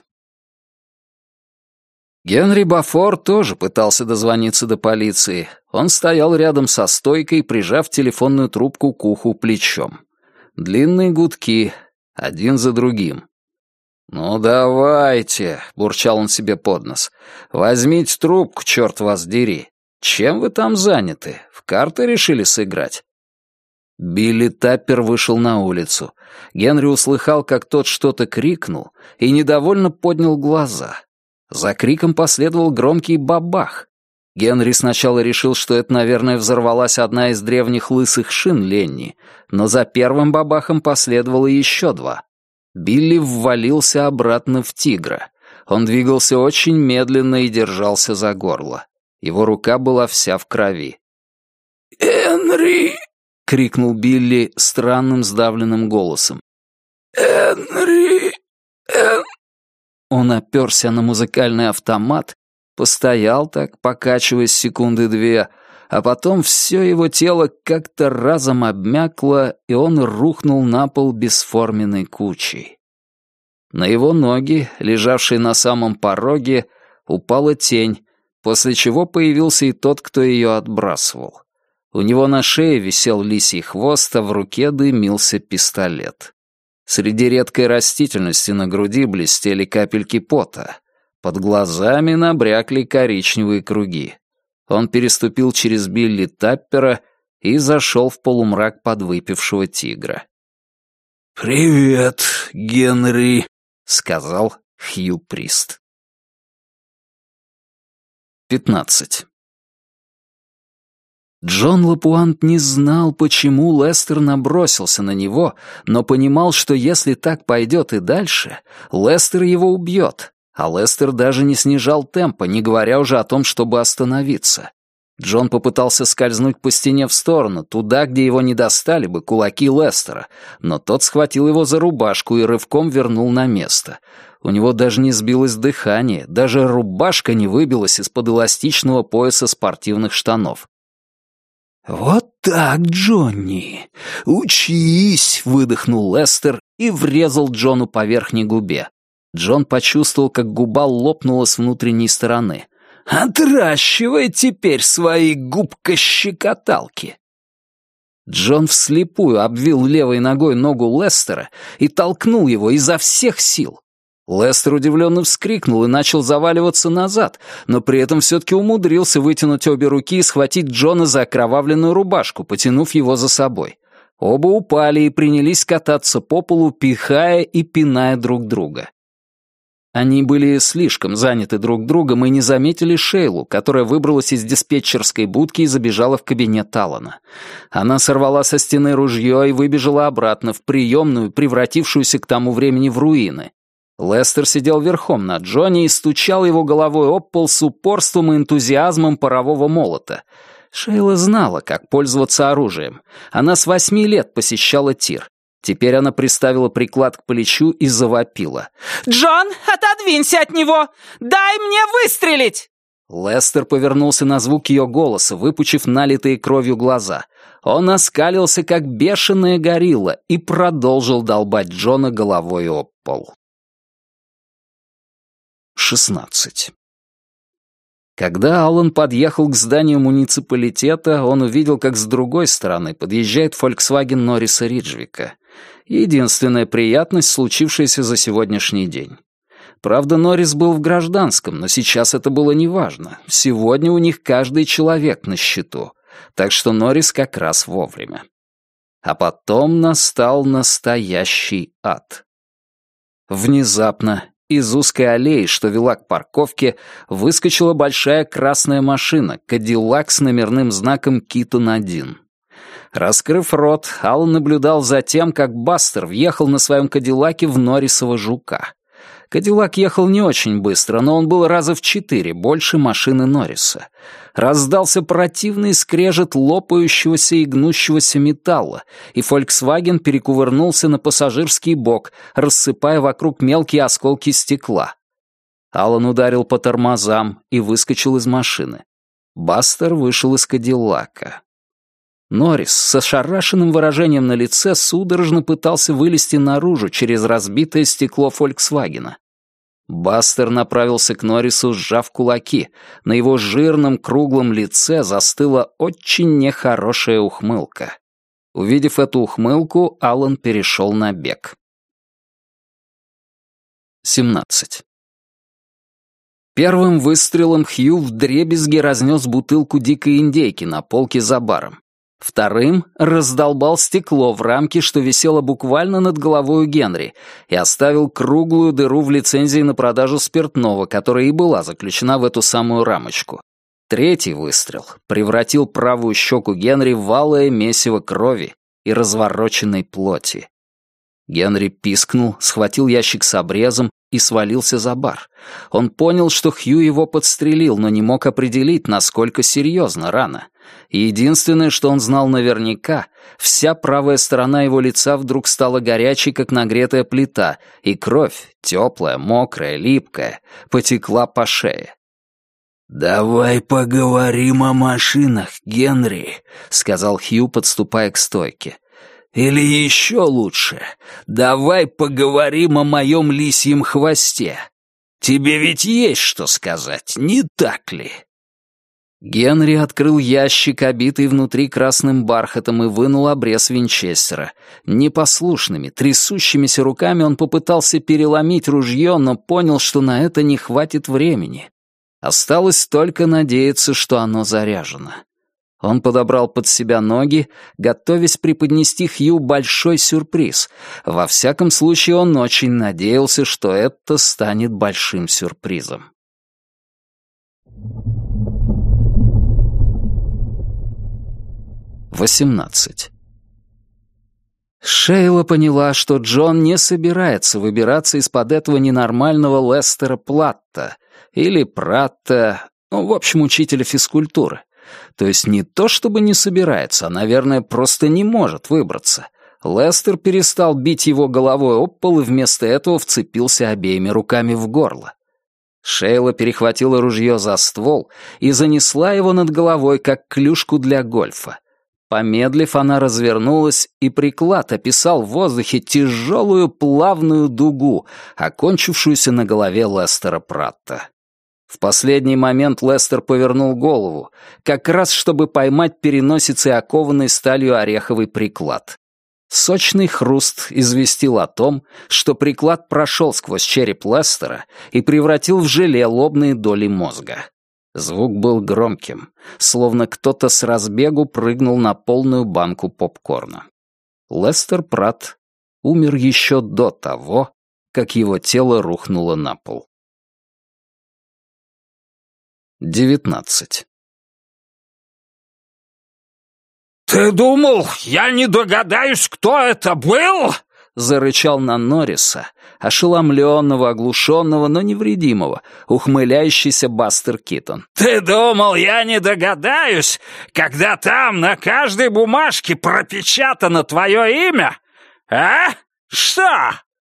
Генри Бафор тоже пытался дозвониться до полиции. Он стоял рядом со стойкой, прижав телефонную трубку к уху плечом. Длинные гудки, один за другим. «Ну давайте», — бурчал он себе под нос, — «возьмите трубку, черт вас дери. Чем вы там заняты? В карты решили сыграть?» Билли Таппер вышел на улицу. Генри услыхал, как тот что-то крикнул, и недовольно поднял глаза. За криком последовал громкий бабах. Генри сначала решил, что это, наверное, взорвалась одна из древних лысых шин Ленни, но за первым бабахом последовало еще два. Билли ввалился обратно в тигра. Он двигался очень медленно и держался за горло. Его рука была вся в крови. «Энри!» — крикнул Билли странным сдавленным голосом. «Энри! Эн...» Он оперся на музыкальный автомат, постоял так, покачиваясь секунды две, а потом все его тело как-то разом обмякло, и он рухнул на пол бесформенной кучей. На его ноги, лежавшие на самом пороге, упала тень, после чего появился и тот, кто ее отбрасывал. У него на шее висел лисий хвост, а в руке дымился пистолет. Среди редкой растительности на груди блестели капельки пота. Под глазами набрякли коричневые круги. Он переступил через Билли Таппера и зашел в полумрак подвыпившего тигра. «Привет, Генри», — сказал Хью Прист. пятнадцать. Джон Лапуант не знал, почему Лестер набросился на него, но понимал, что если так пойдет и дальше, Лестер его убьет, а Лестер даже не снижал темпа, не говоря уже о том, чтобы остановиться. Джон попытался скользнуть по стене в сторону, туда, где его не достали бы кулаки Лестера, но тот схватил его за рубашку и рывком вернул на место. У него даже не сбилось дыхание, даже рубашка не выбилась из-под эластичного пояса спортивных штанов. «Вот так, Джонни! Учись!» — выдохнул Лестер и врезал Джону по верхней губе. Джон почувствовал, как губа лопнула с внутренней стороны. «Отращивай теперь свои губка-щекоталки!» Джон вслепую обвил левой ногой ногу Лестера и толкнул его изо всех сил. Лестер удивленно вскрикнул и начал заваливаться назад, но при этом все-таки умудрился вытянуть обе руки и схватить Джона за окровавленную рубашку, потянув его за собой. Оба упали и принялись кататься по полу, пихая и пиная друг друга. Они были слишком заняты друг другом и не заметили Шейлу, которая выбралась из диспетчерской будки и забежала в кабинет Аллана. Она сорвала со стены ружье и выбежала обратно в приемную, превратившуюся к тому времени в руины. Лестер сидел верхом на Джонни и стучал его головой об пол с упорством и энтузиазмом парового молота. Шейла знала, как пользоваться оружием. Она с восьми лет посещала тир. Теперь она приставила приклад к плечу и завопила. «Джон, отодвинься от него! Дай мне выстрелить!» Лестер повернулся на звук ее голоса, выпучив налитые кровью глаза. Он оскалился, как бешеная горилла, и продолжил долбать Джона головой об пол. шестнадцать. Когда Аллан подъехал к зданию муниципалитета, он увидел, как с другой стороны подъезжает Volkswagen Норриса Риджвика. Единственная приятность, случившаяся за сегодняшний день. Правда, Норрис был в гражданском, но сейчас это было неважно. Сегодня у них каждый человек на счету, так что Норрис как раз вовремя. А потом настал настоящий ад. Внезапно из узкой аллеи, что вела к парковке, выскочила большая красная машина, Кадиллак с номерным знаком Китон один. Раскрыв рот, Аллан наблюдал за тем, как Бастер въехал на своем Кадиллаке в Норрисова жука. Кадиллак ехал не очень быстро, но он был раза в четыре больше машины Норриса. Раздался противный скрежет лопающегося и гнущегося металла, и «Фольксваген» перекувырнулся на пассажирский бок, рассыпая вокруг мелкие осколки стекла. Аллан ударил по тормозам и выскочил из машины. Бастер вышел из Кадиллака. Норрис с ошарашенным выражением на лице судорожно пытался вылезти наружу через разбитое стекло «Фольксвагена». Бастер направился к Норрису, сжав кулаки. На его жирном круглом лице застыла очень нехорошая ухмылка. Увидев эту ухмылку, Аллан перешел на бег. семнадцать. Первым выстрелом Хью вдребезги разнес бутылку дикой индейки на полке за баром. Вторым раздолбал стекло в рамке, что висело буквально над головой у Генри, и оставил круглую дыру в лицензии на продажу спиртного, которая и была заключена в эту самую рамочку. Третий выстрел превратил правую щеку Генри в алое месиво крови и развороченной плоти. Генри пискнул, схватил ящик с обрезом и свалился за бар. Он понял, что Хью его подстрелил, но не мог определить, насколько серьезно рана. И единственное, что он знал наверняка, вся правая сторона его лица вдруг стала горячей, как нагретая плита, и кровь, теплая, мокрая, липкая, потекла по шее. «Давай поговорим о машинах, Генри», — сказал Хью, подступая к стойке. «Или еще лучше, давай поговорим о моем лисьем хвосте. Тебе ведь есть что сказать, не так ли?» Генри открыл ящик, обитый внутри красным бархатом, и вынул обрез Винчестера. Непослушными, трясущимися руками он попытался переломить ружье, но понял, что на это не хватит времени. Осталось только надеяться, что оно заряжено. Он подобрал под себя ноги, готовясь преподнести Хью большой сюрприз. Во всяком случае, он очень надеялся, что это станет большим сюрпризом. восемнадцать. Шейла поняла, что Джон не собирается выбираться из-под этого ненормального Лестера Платта, или Пратта, ну, в общем, учителя физкультуры. То есть не то чтобы не собирается, а, наверное, просто не может выбраться. Лестер перестал бить его головой об пол и вместо этого вцепился обеими руками в горло. Шейла перехватила ружье за ствол и занесла его над головой, как клюшку для гольфа. Помедлив, она развернулась, и приклад описал в воздухе тяжелую плавную дугу, окончившуюся на голове Лестера Пратта. В последний момент Лестер повернул голову, как раз чтобы поймать переносицей окованный сталью ореховый приклад. Сочный хруст известил о том, что приклад прошел сквозь череп Лестера и превратил в желе лобные доли мозга. Звук был громким, словно кто-то с разбегу прыгнул на полную банку попкорна. Лестер Пратт умер еще до того, как его тело рухнуло на пол. девятнадцать. «Ты думал, я не догадаюсь, кто это был?» — зарычал на Норриса, ошеломленного, оглушенного, но невредимого, ухмыляющийся Бастер Китон. «Ты думал, я не догадаюсь, когда там на каждой бумажке пропечатано твое имя? А? Что?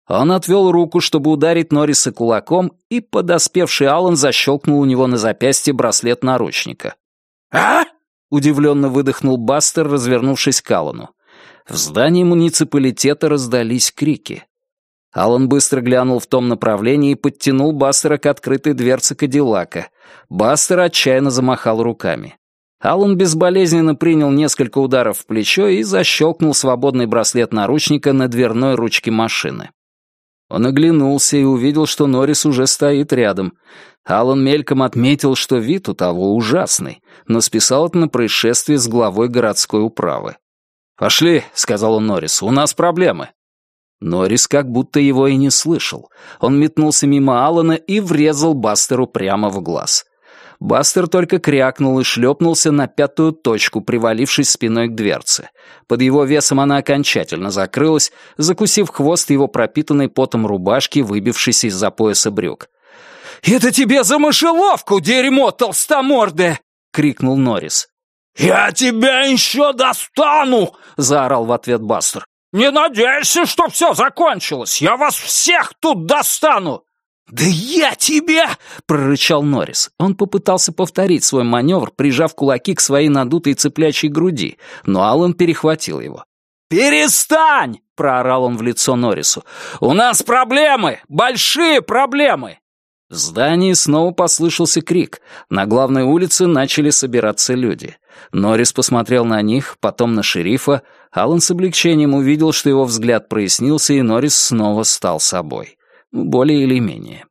Он отвел руку, чтобы ударить Норриса кулаком, и подоспевший Аллан защелкнул у него на запястье браслет наручника. «А?» — удивленно выдохнул Бастер, развернувшись к Аллану. В здании муниципалитета раздались крики. Аллан быстро глянул в том направлении и подтянул Бастера к открытой дверце Кадиллака. Бастер отчаянно замахал руками. Аллан безболезненно принял несколько ударов в плечо и защелкнул свободный браслет наручника на дверной ручке машины. Он оглянулся и увидел, что Норрис уже стоит рядом. Аллан мельком отметил, что вид у того ужасный, но списал это на происшествие с главой городской управы. «Пошли», — сказал он Норрису, — «у нас проблемы». Норрис как будто его и не слышал. Он метнулся мимо Аллана и врезал Бастеру прямо в глаз. Бастер только крякнул и шлепнулся на пятую точку, привалившись спиной к дверце. Под его весом она окончательно закрылась, закусив хвост его пропитанной потом рубашки, выбившейся из-за пояса брюк. «Это тебе за мышеловку, дерьмо толстомордое!» — крикнул Норрис. «Я тебя еще достану!» — заорал в ответ Бастер. «Не надейся, что все закончилось! Я вас всех тут достану!» «Да я тебя!» — прорычал Норрис. Он попытался повторить свой маневр, прижав кулаки к своей надутой цыплячьей груди, но Аллан перехватил его. «Перестань!» — проорал он в лицо Норрису. «У нас проблемы! Большие проблемы!» В здании снова послышался крик. На главной улице начали собираться люди. Норрис посмотрел на них, потом на шерифа. Аллан с облегчением увидел, что его взгляд прояснился, и Норрис снова стал собой. Более или менее.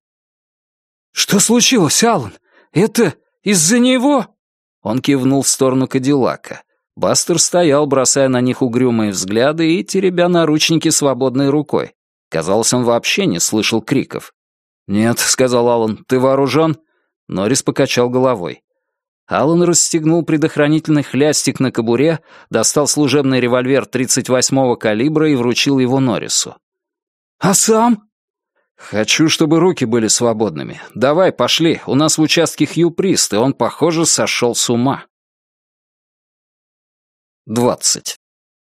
«Что случилось, Аллан? Это из-за него?» Он кивнул в сторону Кадиллака. Бастер стоял, бросая на них угрюмые взгляды и теребя наручники свободной рукой. Казалось, он вообще не слышал криков. «Нет», — сказал Аллан, — «ты вооружен?» Норрис покачал головой. Аллан расстегнул предохранительный хлястик на кобуре, достал служебный револьвер тридцать восьмого калибра и вручил его Норрису. «А сам?» «Хочу, чтобы руки были свободными. Давай, пошли, у нас в участке Хью Прист, и он, похоже, сошел с ума». двадцать.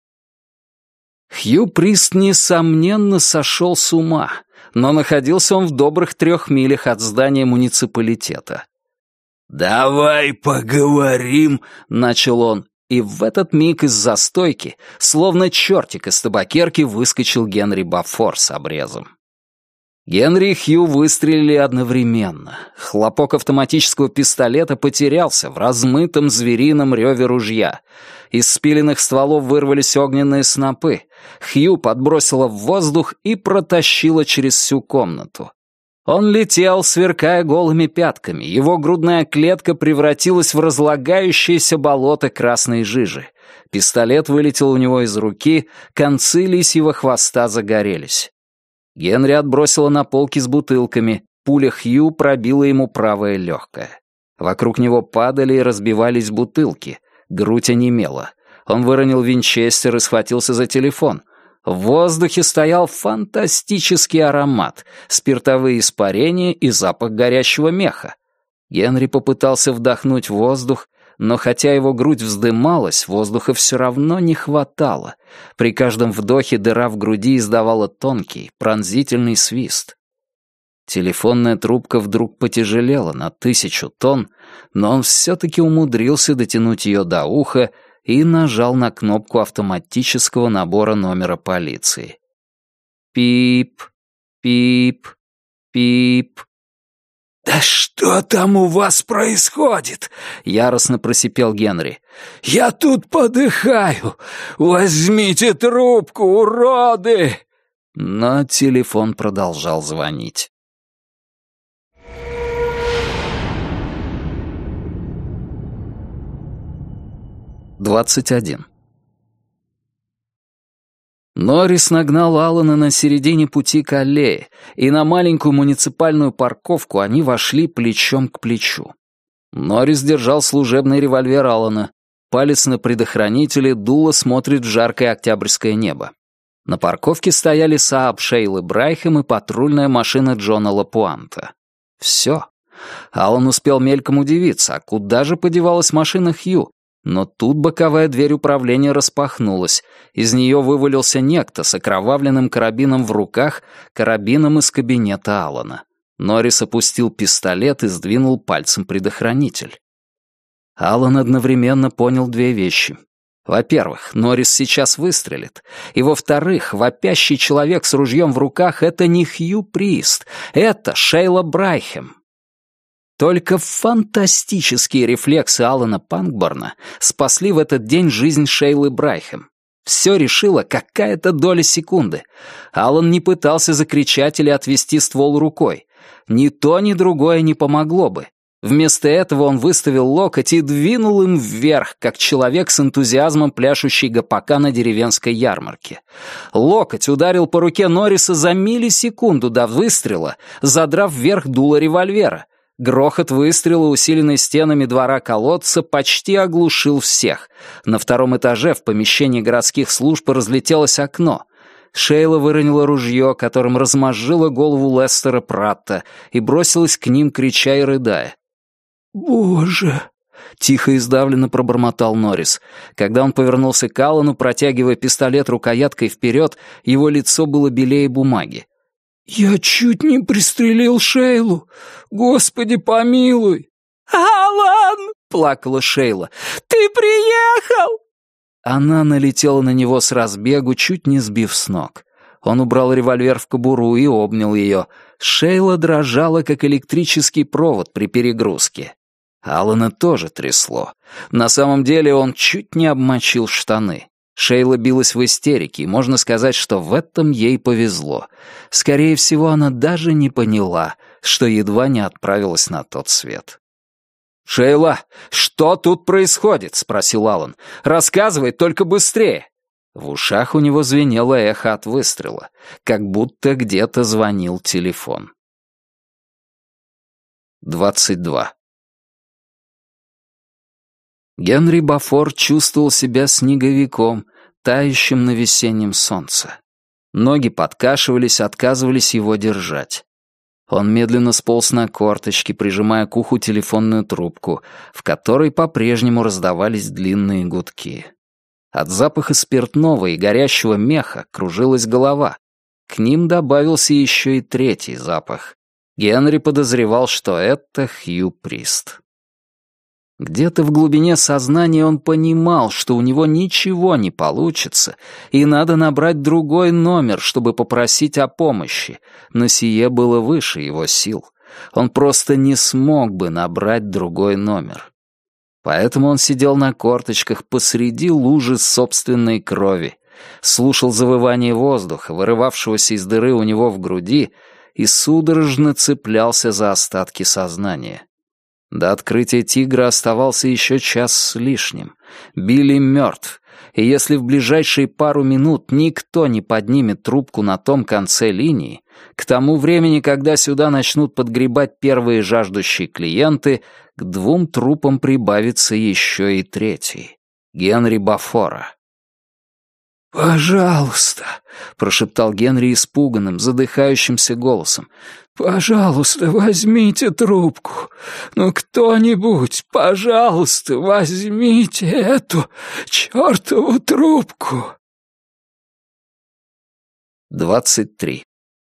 Хью Прист, несомненно, сошел с ума, но находился он в добрых трех милях от здания муниципалитета. «Давай поговорим», — начал он, и в этот миг из-за стойки, словно чертик из табакерки, выскочил Генри Баффор с обрезом. Генри и Хью выстрелили одновременно. Хлопок автоматического пистолета потерялся в размытом зверином реве ружья. Из спиленных стволов вырвались огненные снопы. Хью подбросило в воздух и протащило через всю комнату. Он летел, сверкая голыми пятками. Его грудная клетка превратилась в разлагающееся болото красной жижи. Пистолет вылетел у него из руки, концы лисьего хвоста загорелись. Генри отбросило на полки с бутылками, пуля Хью пробила ему правое легкое. Вокруг него падали и разбивались бутылки, грудь онемела. Он выронил винчестер и схватился за телефон. В воздухе стоял фантастический аромат, спиртовые испарения и запах горящего меха. Генри попытался вдохнуть воздух, но хотя его грудь вздымалась, воздуха все равно не хватало. При каждом вдохе дыра в груди издавала тонкий, пронзительный свист. Телефонная трубка вдруг потяжелела на тысячу тонн, но он все-таки умудрился дотянуть ее до уха и нажал на кнопку автоматического набора номера полиции. Пип, пип, пип. «Да что там у вас происходит?» — яростно просипел Генри. «Я тут подыхаю! Возьмите трубку, уроды!» Но телефон продолжал звонить. двадцать один. Норрис нагнал Аллана на середине пути к аллее, и на маленькую муниципальную парковку они вошли плечом к плечу. Норрис держал служебный револьвер Аллана. Палец на предохранителе, дуло смотрит в жаркое октябрьское небо. На парковке стояли Сааб Шейлы Брайхэм и патрульная машина Джона Лапуанта. Все. Аллан успел мельком удивиться, а куда же подевалась машина Хью? Но тут боковая дверь управления распахнулась. Из нее вывалился некто с окровавленным карабином в руках, карабином из кабинета Алана. Норрис опустил пистолет и сдвинул пальцем предохранитель. Алан одновременно понял две вещи. Во-первых, Норрис сейчас выстрелит. И во-вторых, вопящий человек с ружьем в руках — это не Хью Прист, это Шейла Брайхэм. Только фантастические рефлексы Алана Панкборна спасли в этот день жизнь Шейлы Брайхэм. Все решило какая-то доля секунды. Алан не пытался закричать или отвести ствол рукой. Ни то, ни другое не помогло бы. Вместо этого он выставил локоть и двинул им вверх, как человек с энтузиазмом пляшущий гопака на деревенской ярмарке. Локоть ударил по руке Норриса за миллисекунду до выстрела, задрав вверх дуло револьвера. Грохот выстрела, усиленный стенами двора колодца, почти оглушил всех. На втором этаже в помещении городских служб разлетелось окно. Шейла выронила ружье, которым размозжила голову Лестера Пратта, и бросилась к ним, крича и рыдая. «Боже!» — тихо и сдавленно пробормотал Норрис. Когда он повернулся к Аллану, протягивая пистолет рукояткой вперед, его лицо было белее бумаги. «Я чуть не пристрелил Шейлу! Господи, помилуй!» «Алан!» — плакала Шейла. «Ты приехал!» Она налетела на него с разбегу, чуть не сбив с ног. Он убрал револьвер в кобуру и обнял ее. Шейла дрожала, как электрический провод при перегрузке. Алана тоже трясло. На самом деле он чуть не обмочил штаны. Шейла билась в истерике, и можно сказать, что в этом ей повезло. Скорее всего, она даже не поняла, что едва не отправилась на тот свет. «Шейла, что тут происходит?» — спросил Алан. «Рассказывай, только быстрее!» В ушах у него звенело эхо от выстрела, как будто где-то звонил телефон. двадцать два. Генри Бафор чувствовал себя снеговиком, тающим на весеннем солнце. Ноги подкашивались, отказывались его держать. Он медленно сполз на корточки, прижимая к уху телефонную трубку, в которой по-прежнему раздавались длинные гудки. От запаха спиртного и горящего меха кружилась голова. К ним добавился еще и третий запах. Генри подозревал, что это Хью Прист. Где-то в глубине сознания он понимал, что у него ничего не получится, и надо набрать другой номер, чтобы попросить о помощи, но сие было выше его сил. Он просто не смог бы набрать другой номер. Поэтому он сидел на корточках посреди лужи собственной крови, слушал завывание воздуха, вырывавшегося из дыры у него в груди, и судорожно цеплялся за остатки сознания. До открытия тигра оставался еще час с лишним. Билли мертв, и если в ближайшие пару минут никто не поднимет трубку на том конце линии, к тому времени, когда сюда начнут подгребать первые жаждущие клиенты, к двум трупам прибавится еще и третий — Генри Бафора. «Пожалуйста», — прошептал Генри испуганным, задыхающимся голосом, «пожалуйста, возьмите трубку. Ну, кто-нибудь, пожалуйста, возьмите эту чертову трубку». двадцать три.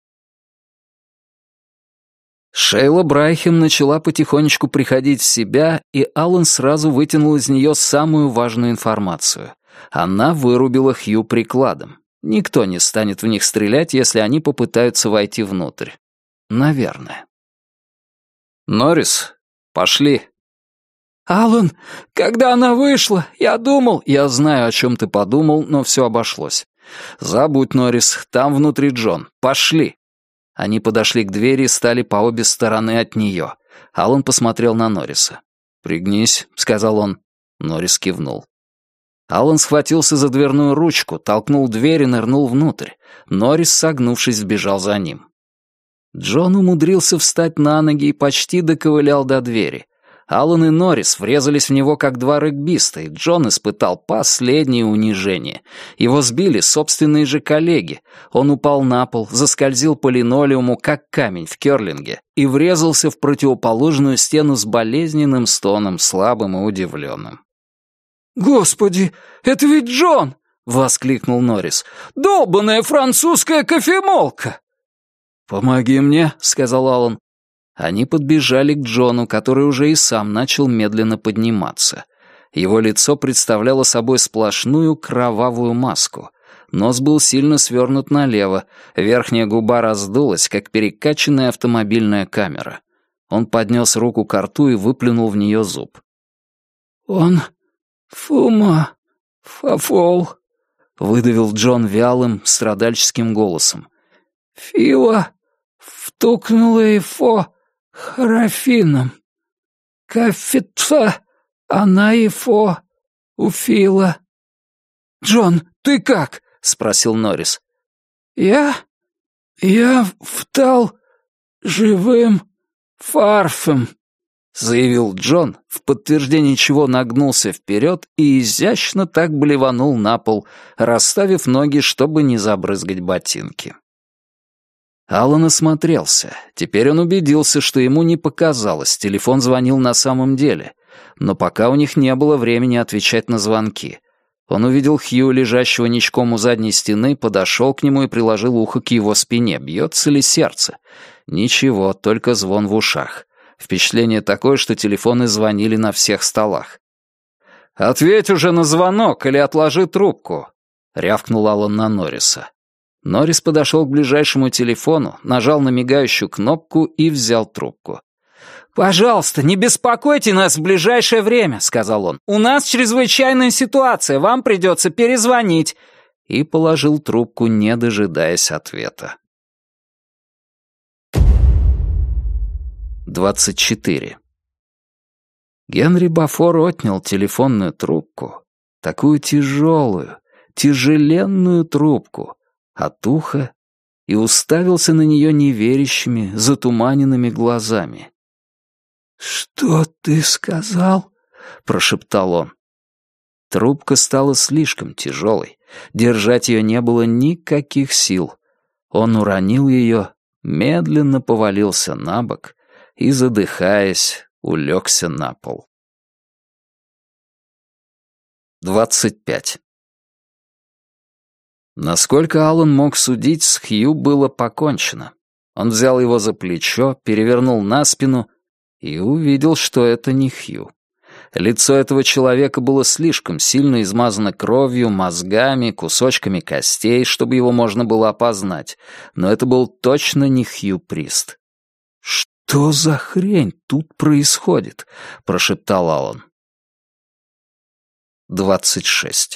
Шейла Брайхэм начала потихонечку приходить в себя, и Аллан сразу вытянул из нее самую важную информацию. Она вырубила Хью прикладом. Никто не станет в них стрелять, если они попытаются войти внутрь. Наверное. «Норрис, пошли». «Аллан, когда она вышла, я думал...» «Я знаю, о чем ты подумал, но все обошлось. Забудь, Норрис, там внутри Джон. Пошли». Они подошли к двери и стали по обе стороны от нее. Аллан посмотрел на Норриса. «Пригнись», — сказал он. Норрис кивнул. Аллан схватился за дверную ручку, толкнул дверь и нырнул внутрь. Норрис, согнувшись, сбежал за ним. Джон умудрился встать на ноги и почти доковылял до двери. Аллан и Норрис врезались в него как два регбиста, и Джон испытал последнее унижение. Его сбили собственные же коллеги. Он упал на пол, заскользил по линолеуму, как камень в керлинге, и врезался в противоположную стену с болезненным стоном, слабым и удивленным. «Господи, это ведь Джон!» — воскликнул Норрис. «Долбаная французская кофемолка!» «Помоги мне», — сказал Аллан. Они подбежали к Джону, который уже и сам начал медленно подниматься. Его лицо представляло собой сплошную кровавую маску. Нос был сильно свернут налево, верхняя губа раздулась, как перекачанная автомобильная камера. Он поднес руку к рту и выплюнул в нее зуб. «Он... фума... фафол...» — выдавил Джон вялым, страдальческим голосом. «Фила втукнула его харафином. Кафетфа она его уфила». «Джон, ты как?» — спросил Норрис. «Я... я втал живым фарфом», — заявил Джон, в подтверждение чего нагнулся вперед и изящно так блеванул на пол, расставив ноги, чтобы не забрызгать ботинки. Аллан осмотрелся. Теперь он убедился, что ему не показалось, телефон звонил на самом деле. Но пока у них не было времени отвечать на звонки. Он увидел Хью, лежащего ничком у задней стены, подошел к нему и приложил ухо к его спине. Бьется ли сердце? Ничего, только звон в ушах. Впечатление такое, что телефоны звонили на всех столах. «Ответь уже на звонок или отложи трубку», — рявкнул Аллан на Норриса. Норрис подошел к ближайшему телефону, нажал на мигающую кнопку и взял трубку. «Пожалуйста, не беспокойте нас в ближайшее время», — сказал он. «У нас чрезвычайная ситуация, вам придется перезвонить». И положил трубку, не дожидаясь ответа. двадцать четыре. Генри Бафор отнял телефонную трубку, такую тяжелую, тяжеленную трубку, от уха и уставился на нее неверящими, затуманенными глазами. «Что ты сказал?» — прошептал он. Трубка стала слишком тяжелой, держать ее не было никаких сил. Он уронил ее, медленно повалился на бок и, задыхаясь, улегся на пол. двадцать пять. Насколько Аллан мог судить, с Хью было покончено. Он взял его за плечо, перевернул на спину и увидел, что это не Хью. Лицо этого человека было слишком сильно измазано кровью, мозгами, кусочками костей, чтобы его можно было опознать, но это был точно не Хью Прист. «Что за хрень тут происходит?» — прошептал Аллан. двадцать шесть.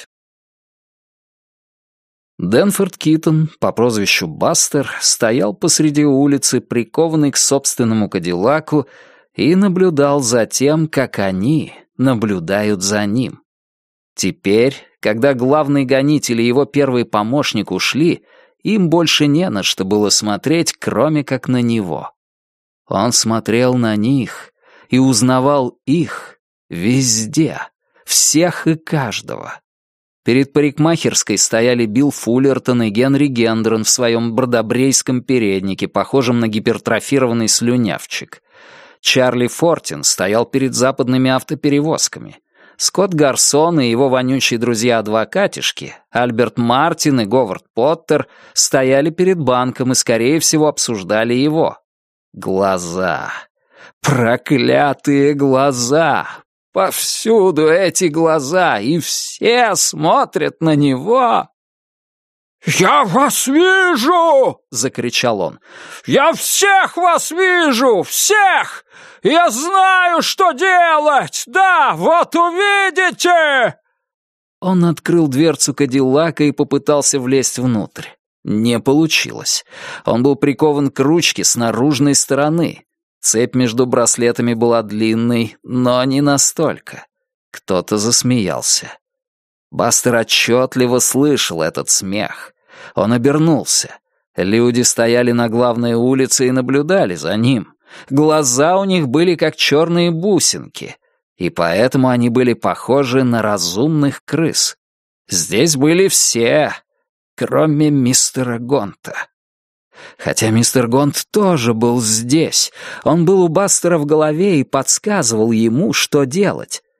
Дэнфорд Китон, по прозвищу Бастер, стоял посреди улицы, прикованный к собственному кадиллаку, и наблюдал за тем, как они наблюдают за ним. Теперь, когда главный гонитель и его первый помощник ушли, им больше не на что было смотреть, кроме как на него. Он смотрел на них и узнавал их везде, всех и каждого. Перед парикмахерской стояли Билл Фуллертон и Генри Гендрон в своем бродобрейском переднике, похожем на гипертрофированный слюнявчик. Чарли Фортин стоял перед западными автоперевозками. Скотт Гарсон и его вонючие друзья-адвокатишки, Альберт Мартин и Говард Поттер, стояли перед банком и, скорее всего, обсуждали его. Глаза. Проклятые глаза. Повсюду эти глаза, и все смотрят на него. «Я вас вижу!» — закричал он. «Я всех вас вижу! Всех! Я знаю, что делать! Да, вот увидите!» Он открыл дверцу кадиллака и попытался влезть внутрь. Не получилось. Он был прикован к ручке с наружной стороны. Цепь между браслетами была длинной, но не настолько. Кто-то засмеялся. Бастер отчетливо слышал этот смех. Он обернулся. Люди стояли на главной улице и наблюдали за ним. Глаза у них были как черные бусинки, и поэтому они были похожи на разумных крыс. Здесь были все, кроме мистера Гонта. Хотя мистер Гонт тоже был здесь. Он был у Бастера в голове и подсказывал ему, что делать.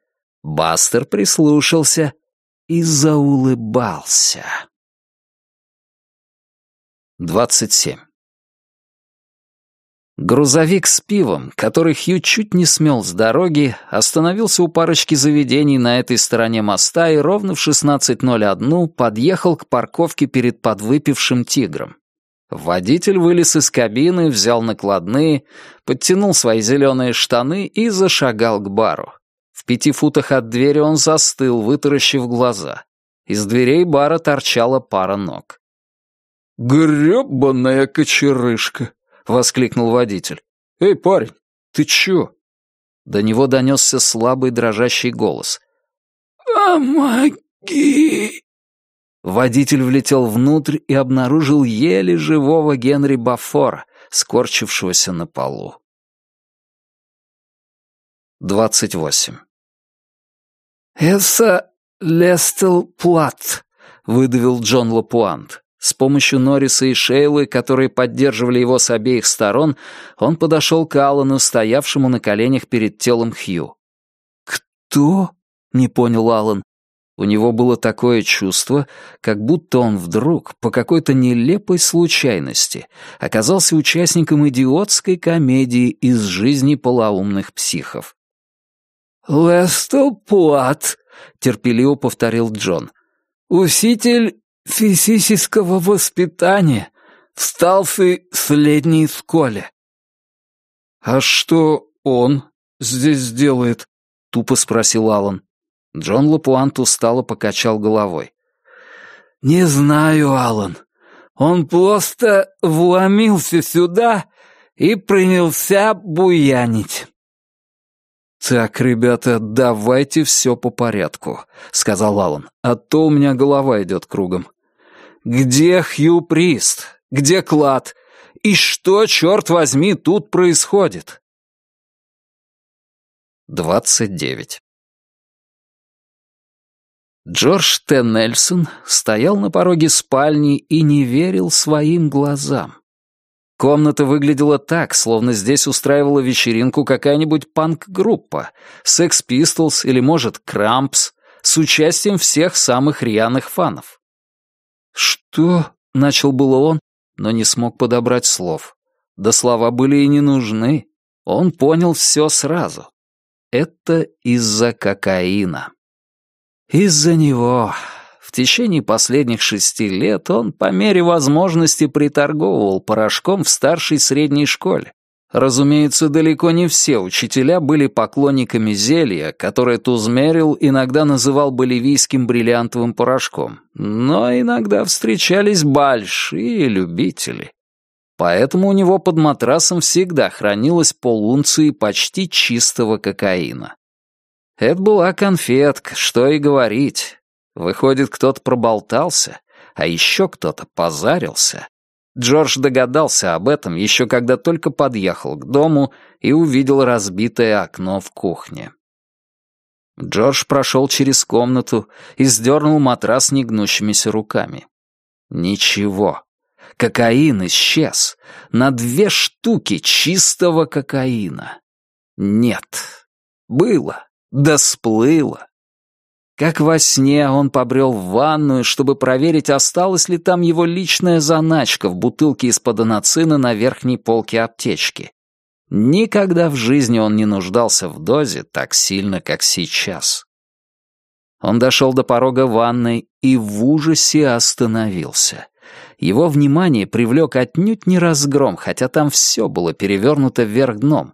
Бастер прислушался и заулыбался. двадцать семь. Грузовик с пивом, который Хью чуть не смел с дороги, остановился у парочки заведений на этой стороне моста и ровно в шестнадцать ноль один подъехал к парковке перед подвыпившим «Тигром». Водитель вылез из кабины, взял накладные, подтянул свои зеленые штаны и зашагал к бару. В пяти футах от двери он застыл, вытаращив глаза. Из дверей бара торчала пара ног. «Грёбаная кочерышка!» — воскликнул водитель. «Эй, парень, ты чё?» До него донесся слабый дрожащий голос. «Помоги!» Водитель влетел внутрь и обнаружил еле живого Генри Бафора, скорчившегося на полу. двадцать восемь. «Эса Лестел Плат», — выдавил Джон Лапуант. С помощью Норриса и Шейлы, которые поддерживали его с обеих сторон, он подошел к Аллану, стоявшему на коленях перед телом Хью. «Кто?» — не понял Аллан. У него было такое чувство, как будто он вдруг, по какой-то нелепой случайности, оказался участником идиотской комедии из жизни полоумных психов. «Лестел Плат», — терпеливо повторил Джон. «Уситель физического воспитания в Сталфи средней школе». «А что он здесь делает?» — тупо спросил Аллан. Джон Лапуант устало покачал головой. «Не знаю, Аллан. Он просто вломился сюда и принялся буянить». «Так, ребята, давайте все по порядку», — сказал Аллан, «а то у меня голова идет кругом. Где Хью Прист? Где клад? И что, черт возьми, тут происходит?» двадцать девять. Джордж Т. Нельсон стоял на пороге спальни и не верил своим глазам. Комната выглядела так, словно здесь устраивала вечеринку какая-нибудь панк-группа, Sex Pistols или, может, Крампс, с участием всех самых рьяных фанов. «Что?» — начал было он, но не смог подобрать слов. Да слова были и не нужны. Он понял все сразу. Это из-за кокаина. Из-за него. В течение последних шести лет он по мере возможности приторговывал порошком в старшей средней школе. Разумеется, далеко не все учителя были поклонниками зелья, которое Тузмерил иногда называл боливийским бриллиантовым порошком, но иногда встречались большие любители. Поэтому у него под матрасом всегда хранилось полунции почти чистого кокаина. Это была конфетка, что и говорить. Выходит, кто-то проболтался, а еще кто-то позарился. Джордж догадался об этом еще когда только подъехал к дому и увидел разбитое окно в кухне. Джордж прошел через комнату и сдернул матрас негнущимися руками. Ничего. Кокаин исчез. На две штуки чистого кокаина. Нет. Было. Да сплыло. Как во сне он побрел в ванную, чтобы проверить, осталась ли там его личная заначка в бутылке из-под анацина на верхней полке аптечки. Никогда в жизни он не нуждался в дозе так сильно, как сейчас. Он дошел до порога ванной и в ужасе остановился. Его внимание привлек отнюдь не разгром, хотя там все было перевернуто вверх дном.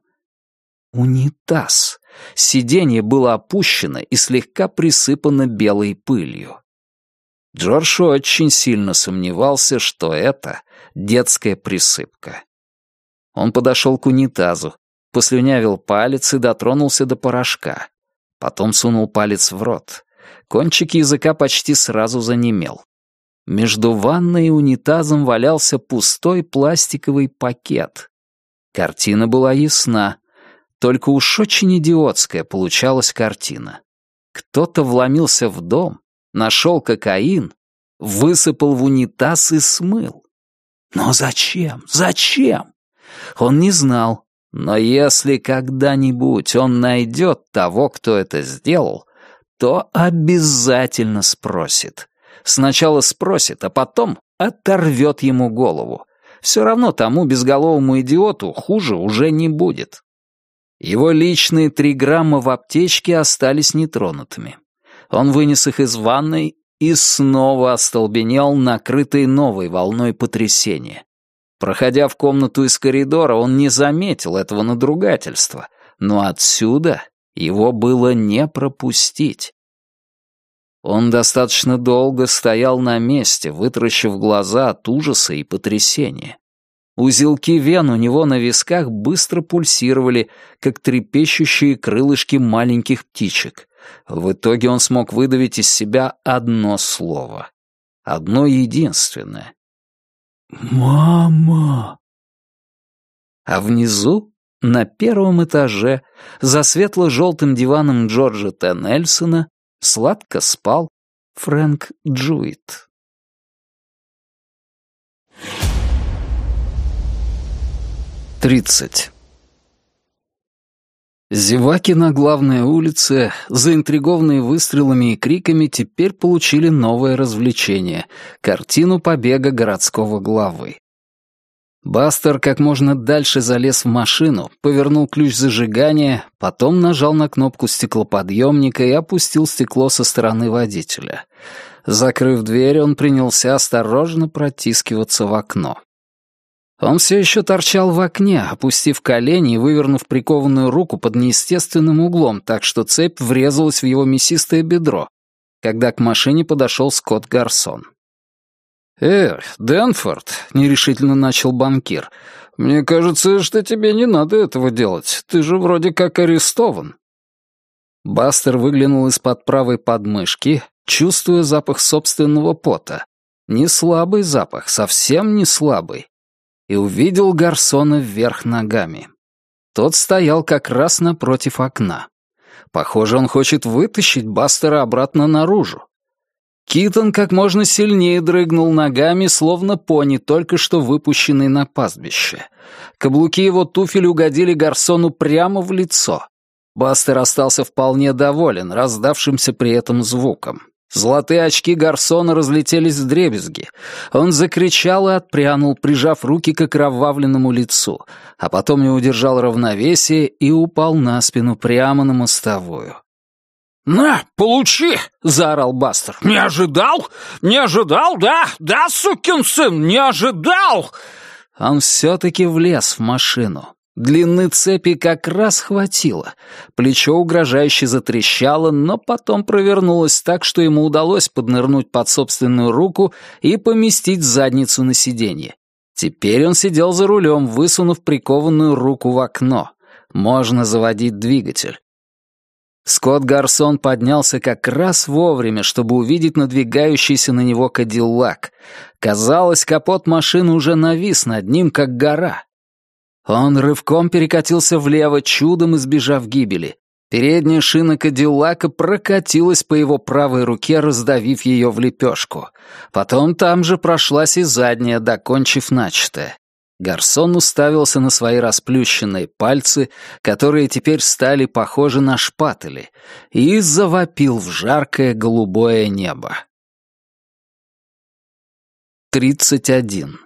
Унитаз. Сиденье было опущено и слегка присыпано белой пылью. Джордж очень сильно сомневался, что это детская присыпка. Он подошел к унитазу, послюнявил палец и дотронулся до порошка. Потом сунул палец в рот. Кончик языка почти сразу занемел. Между ванной и унитазом валялся пустой пластиковый пакет. Картина была ясна. Только уж очень идиотская получалась картина. Кто-то вломился в дом, нашел кокаин, высыпал в унитаз и смыл. Но зачем? Зачем? Он не знал. Но если когда-нибудь он найдет того, кто это сделал, то обязательно спросит. Сначала спросит, а потом оторвет ему голову. Все равно тому безголовому идиоту хуже уже не будет. Его личные три грамма в аптечке остались нетронутыми. Он вынес их из ванной и снова остолбенел, накрытый новой волной потрясения. Проходя в комнату из коридора, он не заметил этого надругательства, но отсюда его было не пропустить. Он достаточно долго стоял на месте, вытаращив глаза от ужаса и потрясения. Узелки вен у него на висках быстро пульсировали, как трепещущие крылышки маленьких птичек. В итоге он смог выдавить из себя одно слово. Одно единственное. «Мама!» А внизу, на первом этаже, за светло-желтым диваном Джорджа Т. Нельсона, сладко спал Фрэнк Джуит. тридцать. Зеваки на главной улице, заинтригованные выстрелами и криками, теперь получили новое развлечение — картину побега городского главы. Бастер как можно дальше залез в машину, повернул ключ зажигания, потом нажал на кнопку стеклоподъемника и опустил стекло со стороны водителя. Закрыв дверь, он принялся осторожно протискиваться в окно. Он все еще торчал в окне, опустив колени и вывернув прикованную руку под неестественным углом, так что цепь врезалась в его мясистое бедро, когда к машине подошел Скотт Гарсон. «Э, Дэнфорд», — нерешительно начал банкир, — «мне кажется, что тебе не надо этого делать. Ты же вроде как арестован». Бастер выглянул из-под правой подмышки, чувствуя запах собственного пота. Не слабый запах, совсем не слабый. И увидел Гарсона вверх ногами. Тот стоял как раз напротив окна. Похоже, он хочет вытащить Бастера обратно наружу. Китон как можно сильнее дрыгнул ногами, словно пони, только что выпущенный на пастбище. Каблуки его туфель угодили Гарсону прямо в лицо. Бастер остался вполне доволен раздавшимся при этом звуком. Золотые очки Гарсона разлетелись вдребезги. Он закричал и отпрянул, прижав руки к окровавленному лицу, а потом не удержал равновесие и упал на спину прямо на мостовую. «На, получи!» — заорал Бастер. «Не ожидал? Не ожидал, да? Да, сукин сын, не ожидал!» Он все-таки влез в машину. Длины цепи как раз хватило. Плечо угрожающе затрещало, но потом провернулось так, что ему удалось поднырнуть под собственную руку и поместить задницу на сиденье. Теперь он сидел за рулем, высунув прикованную руку в окно. Можно заводить двигатель. Скотт Гарсон поднялся как раз вовремя, чтобы увидеть надвигающийся на него Кадиллак. Казалось, капот машины уже навис над ним, как гора. Он рывком перекатился влево, чудом избежав гибели. Передняя шина Кадиллака прокатилась по его правой руке, раздавив ее в лепешку. Потом там же прошлась и задняя, докончив начатое. Гарсон уставился на свои расплющенные пальцы, которые теперь стали похожи на шпатели, и завопил в жаркое голубое небо. тридцать один.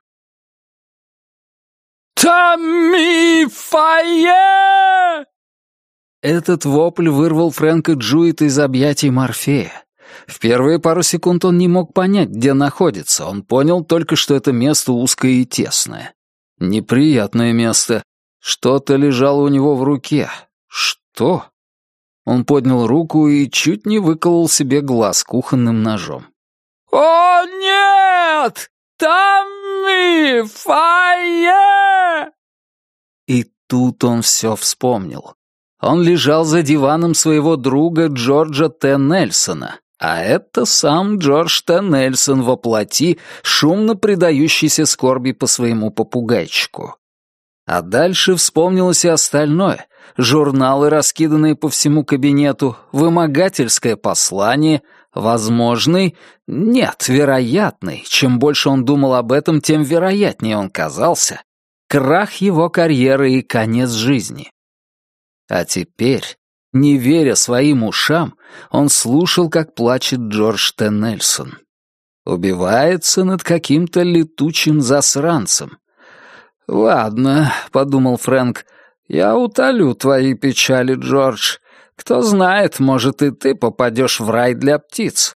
«Томми Фае!» Этот вопль вырвал Фрэнка Джуита из объятий Морфея. В первые пару секунд он не мог понять, где находится. Он понял только, что это место узкое и тесное. Неприятное место. Что-то лежало у него в руке. Что? Он поднял руку и чуть не выколол себе глаз кухонным ножом. «О, нет! Томми Фае!» И тут он все вспомнил. Он лежал за диваном своего друга Джорджа Т. Нельсона, а это сам Джордж Т. Нельсон во плоти, шумно предающийся скорби по своему попугайчику. А дальше вспомнилось и остальное. Журналы, раскиданные по всему кабинету, вымогательское послание, возможный, нет, вероятный, чем больше он думал об этом, тем вероятнее он казался, крах его карьеры и конец жизни. А теперь Не веря своим ушам, он слушал, как плачет Джордж Т. Нельсон. Убивается над каким-то летучим засранцем. «Ладно», — подумал Фрэнк, — «я утолю твои печали, Джордж. Кто знает, может, и ты попадешь в рай для птиц».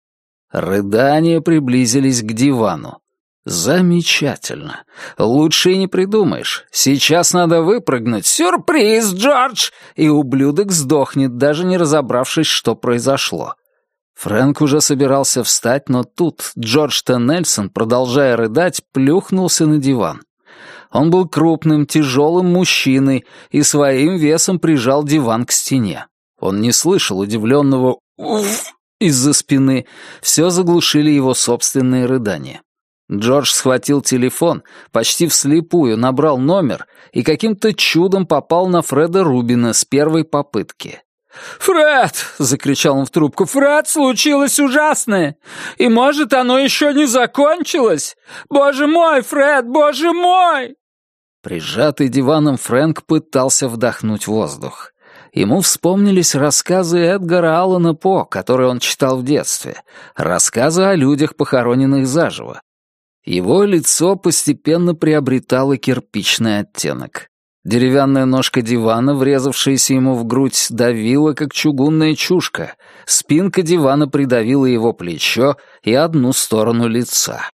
Рыдания приблизились к дивану. Замечательно. Лучше и не придумаешь. Сейчас надо выпрыгнуть. Сюрприз, Джордж! И ублюдок сдохнет, даже не разобравшись, что произошло. Фрэнк уже собирался встать, но тут Джордж Т. Нельсон, продолжая рыдать, плюхнулся на диван. Он был крупным, тяжелым мужчиной и своим весом прижал диван к стене. Он не слышал удивленного «уф» из-за спины. Все заглушили его собственные рыдания. Джордж схватил телефон, почти вслепую набрал номер и каким-то чудом попал на Фреда Рубина с первой попытки. «Фред!» — закричал он в трубку. «Фред, случилось ужасное! И, может, оно еще не закончилось! Боже мой, Фред, боже мой!» Прижатый диваном Фрэнк пытался вдохнуть воздух. Ему вспомнились рассказы Эдгара Аллана По, которые он читал в детстве, рассказы о людях, похороненных заживо. Его лицо постепенно приобретало кирпичный оттенок. Деревянная ножка дивана, врезавшаяся ему в грудь, давила, как чугунная чушка. Спинка дивана придавила его плечо и одну сторону лица.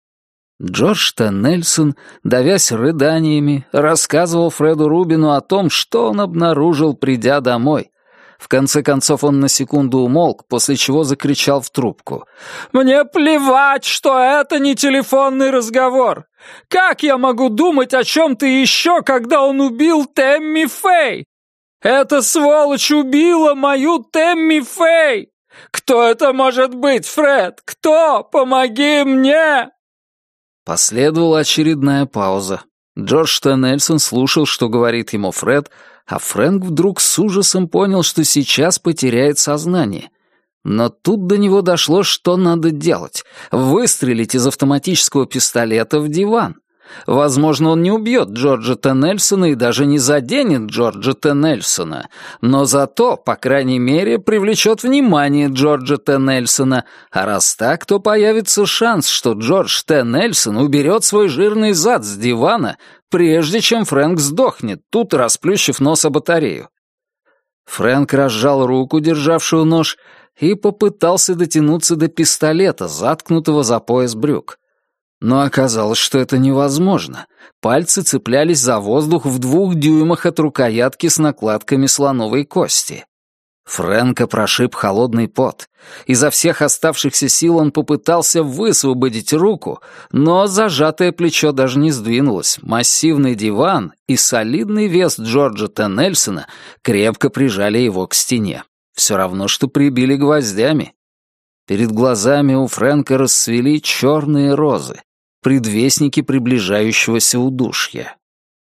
Джордж Т. Нельсон, давясь рыданиями, рассказывал Фреду Рубину о том, что он обнаружил, придя домой. В конце концов он на секунду умолк, после чего закричал в трубку. «Мне плевать, что это не телефонный разговор! Как я могу думать о чем-то еще, когда он убил Тэмми Фэй? Эта сволочь убила мою Тэмми Фэй! Кто это может быть, Фред? Кто? Помоги мне!» Последовала очередная пауза. Джордж Т. Нельсон слушал, что говорит ему Фред, а Фрэнк вдруг с ужасом понял, что сейчас потеряет сознание. Но тут до него дошло, что надо делать — выстрелить из автоматического пистолета в диван. Возможно, он не убьет Джорджа Т. Нельсона и даже не заденет Джорджа Т. Нельсона, но зато, по крайней мере, привлечет внимание Джорджа Т. Нельсона, а раз так, то появится шанс, что Джордж Т. Нельсон уберет свой жирный зад с дивана, прежде чем Фрэнк сдохнет, тут расплющив нос о батарею. Фрэнк разжал руку, державшую нож, и попытался дотянуться до пистолета, заткнутого за пояс брюк. Но оказалось, что это невозможно. Пальцы цеплялись за воздух в двух дюймах от рукоятки с накладками слоновой кости. Фрэнка прошиб холодный пот. Изо всех оставшихся сил он попытался высвободить руку, но зажатое плечо даже не сдвинулось. Массивный диван и солидный вес Джорджа Т. Нельсона крепко прижали его к стене. Все равно, что прибили гвоздями. Перед глазами у Фрэнка расцвели черные розы, предвестники приближающегося удушья.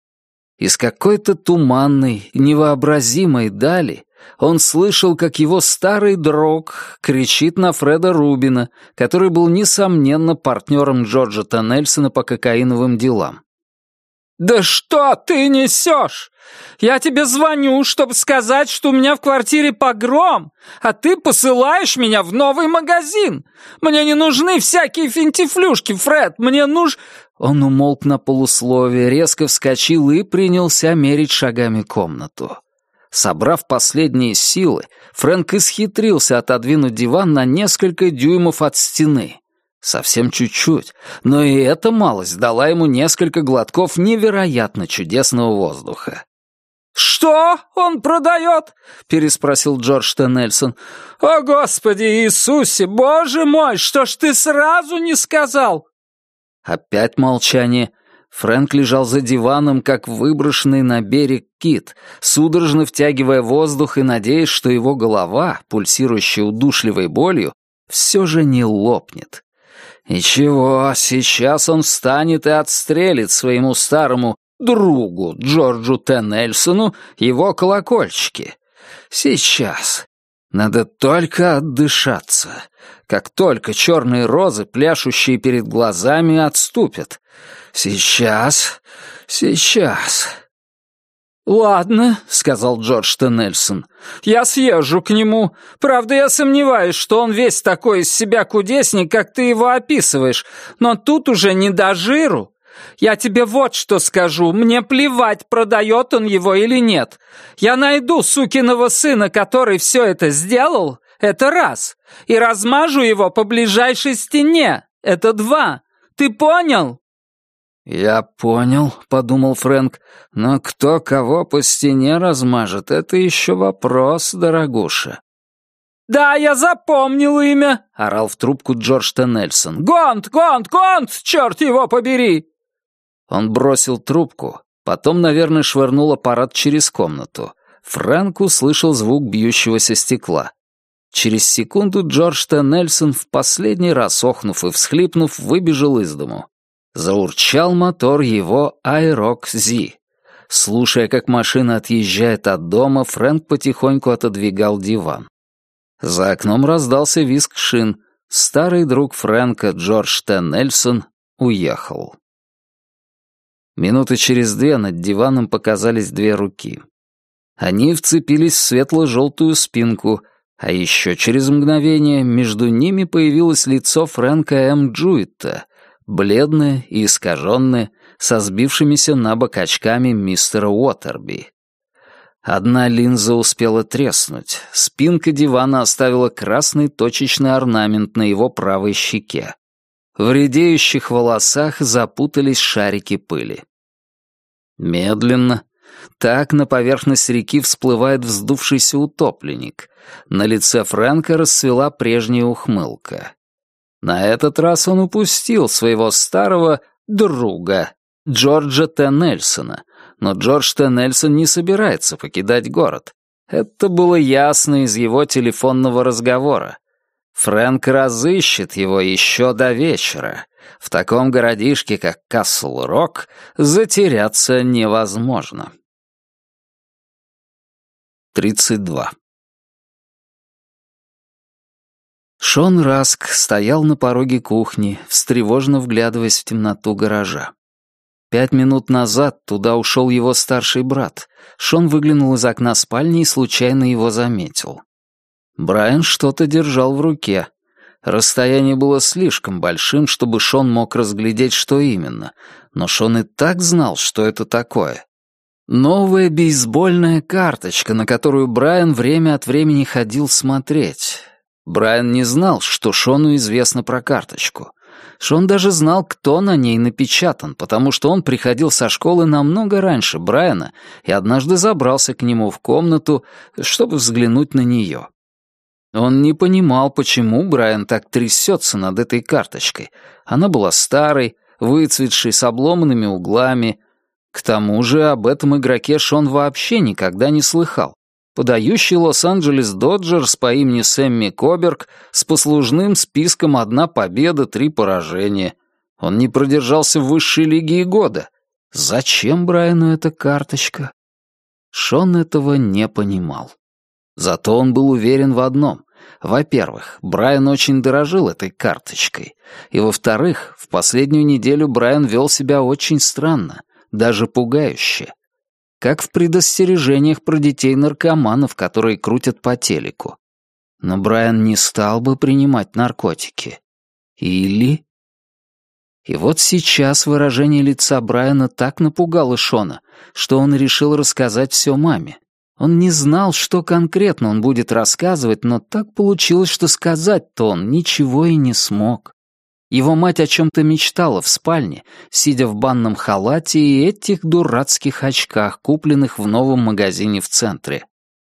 Из какой-то туманной, невообразимой дали он слышал, как его старый друг кричит на Фреда Рубина, который был, несомненно, партнером Джорджа Т. Нельсона по кокаиновым делам. «Да что ты несешь? Я тебе звоню, чтобы сказать, что у меня в квартире погром, а ты посылаешь меня в новый магазин. Мне не нужны всякие финтифлюшки, Фред, мне нуж...» Он умолк на полусловие, резко вскочил и принялся мерить шагами комнату. Собрав последние силы, Фрэнк исхитрился отодвинуть диван на несколько дюймов от стены. Совсем чуть-чуть, но и эта малость дала ему несколько глотков невероятно чудесного воздуха. «Что он продает?» — переспросил Джордж Т. Нельсон. «О, Господи Иисусе, Боже мой, что ж ты сразу не сказал?» Опять молчание. Фрэнк лежал за диваном, как выброшенный на берег кит, судорожно втягивая воздух и надеясь, что его голова, пульсирующая удушливой болью, все же не лопнет. Ничего, сейчас он встанет и отстрелит своему старому другу Джорджу Т. Нельсону его колокольчики. Сейчас. Надо только отдышаться. Как только черные розы, пляшущие перед глазами, отступят. Сейчас, сейчас. «Ладно», — сказал Джордж Т. Нельсон, — «я съезжу к нему. Правда, я сомневаюсь, что он весь такой из себя кудесник, как ты его описываешь, но тут уже не до жиру. Я тебе вот что скажу, мне плевать, продает он его или нет. Я найду сукиного сына, который все это сделал, это раз, и размажу его по ближайшей стене, это два. Ты понял?» «Я понял», — подумал Фрэнк, — «но кто кого по стене размажет, это еще вопрос, дорогуша». «Да, я запомнил имя», — орал в трубку Джордж Т. Нельсон. «Гонт, Гонт, Гонт, черт его побери!» Он бросил трубку, потом, наверное, швырнул аппарат через комнату. Фрэнк услышал звук бьющегося стекла. Через секунду Джордж Т. Нельсон, в последний раз охнув и всхлипнув, выбежал из дому. Заурчал мотор его Айрок Зи. Слушая, как машина отъезжает от дома, Фрэнк потихоньку отодвигал диван. За окном раздался визг шин. Старый друг Фрэнка, Джордж Т. Нельсон, уехал. Минуты через две над диваном показались две руки. Они вцепились в светло-желтую спинку, а еще через мгновение между ними появилось лицо Фрэнка М. Джуитта, бледное и искаженное, со сбившимися на бок очками мистера Уотерби. Одна линза успела треснуть, спинка дивана оставила красный точечный орнамент на его правой щеке. В редеющих волосах запутались шарики пыли. Медленно, так на поверхность реки всплывает вздувшийся утопленник. На лице Фрэнка расцвела прежняя ухмылка. На этот раз он упустил своего старого друга, Джорджа Т. Нельсона, но Джордж Т. Нельсон не собирается покидать город. Это было ясно из его телефонного разговора. Фрэнк разыщет его еще до вечера. В таком городишке, как Касл-Рок, затеряться невозможно. тридцать два. Шон Раск стоял на пороге кухни, встревоженно вглядываясь в темноту гаража. Пять минут назад туда ушел его старший брат. Шон выглянул из окна спальни и случайно его заметил. Брайан что-то держал в руке. Расстояние было слишком большим, чтобы Шон мог разглядеть, что именно, но Шон и так знал, что это такое. Новая бейсбольная карточка, на которую Брайан время от времени ходил смотреть. Брайан не знал, что Шону известно про карточку. Шон даже знал, кто на ней напечатан, потому что он приходил со школы намного раньше Брайана и однажды забрался к нему в комнату, чтобы взглянуть на нее. Он не понимал, почему Брайан так трясется над этой карточкой. Она была старой, выцветшей, с обломанными углами. К тому же об этом игроке Шон вообще никогда не слыхал. Подающий Лос-Анджелес Доджерс по имени Сэмми Коберг с послужным списком одна победа, три поражения. Он не продержался в высшей лиге и года. Зачем Брайану эта карточка? Шон этого не понимал. Зато он был уверен в одном. Во-первых, Брайан очень дорожил этой карточкой. И во-вторых, в последнюю неделю Брайан вел себя очень странно, даже пугающе. Как в предостережениях про детей-наркоманов, которые крутят по телеку. Но Брайан не стал бы принимать наркотики. Или... И вот сейчас выражение лица Брайана так напугало Шона, что он решил рассказать все маме. Он не знал, что конкретно он будет рассказывать, но так получилось, что сказать-то он ничего и не смог. Его мать о чем-то мечтала в спальне, сидя в банном халате и этих дурацких очках, купленных в новом магазине в центре.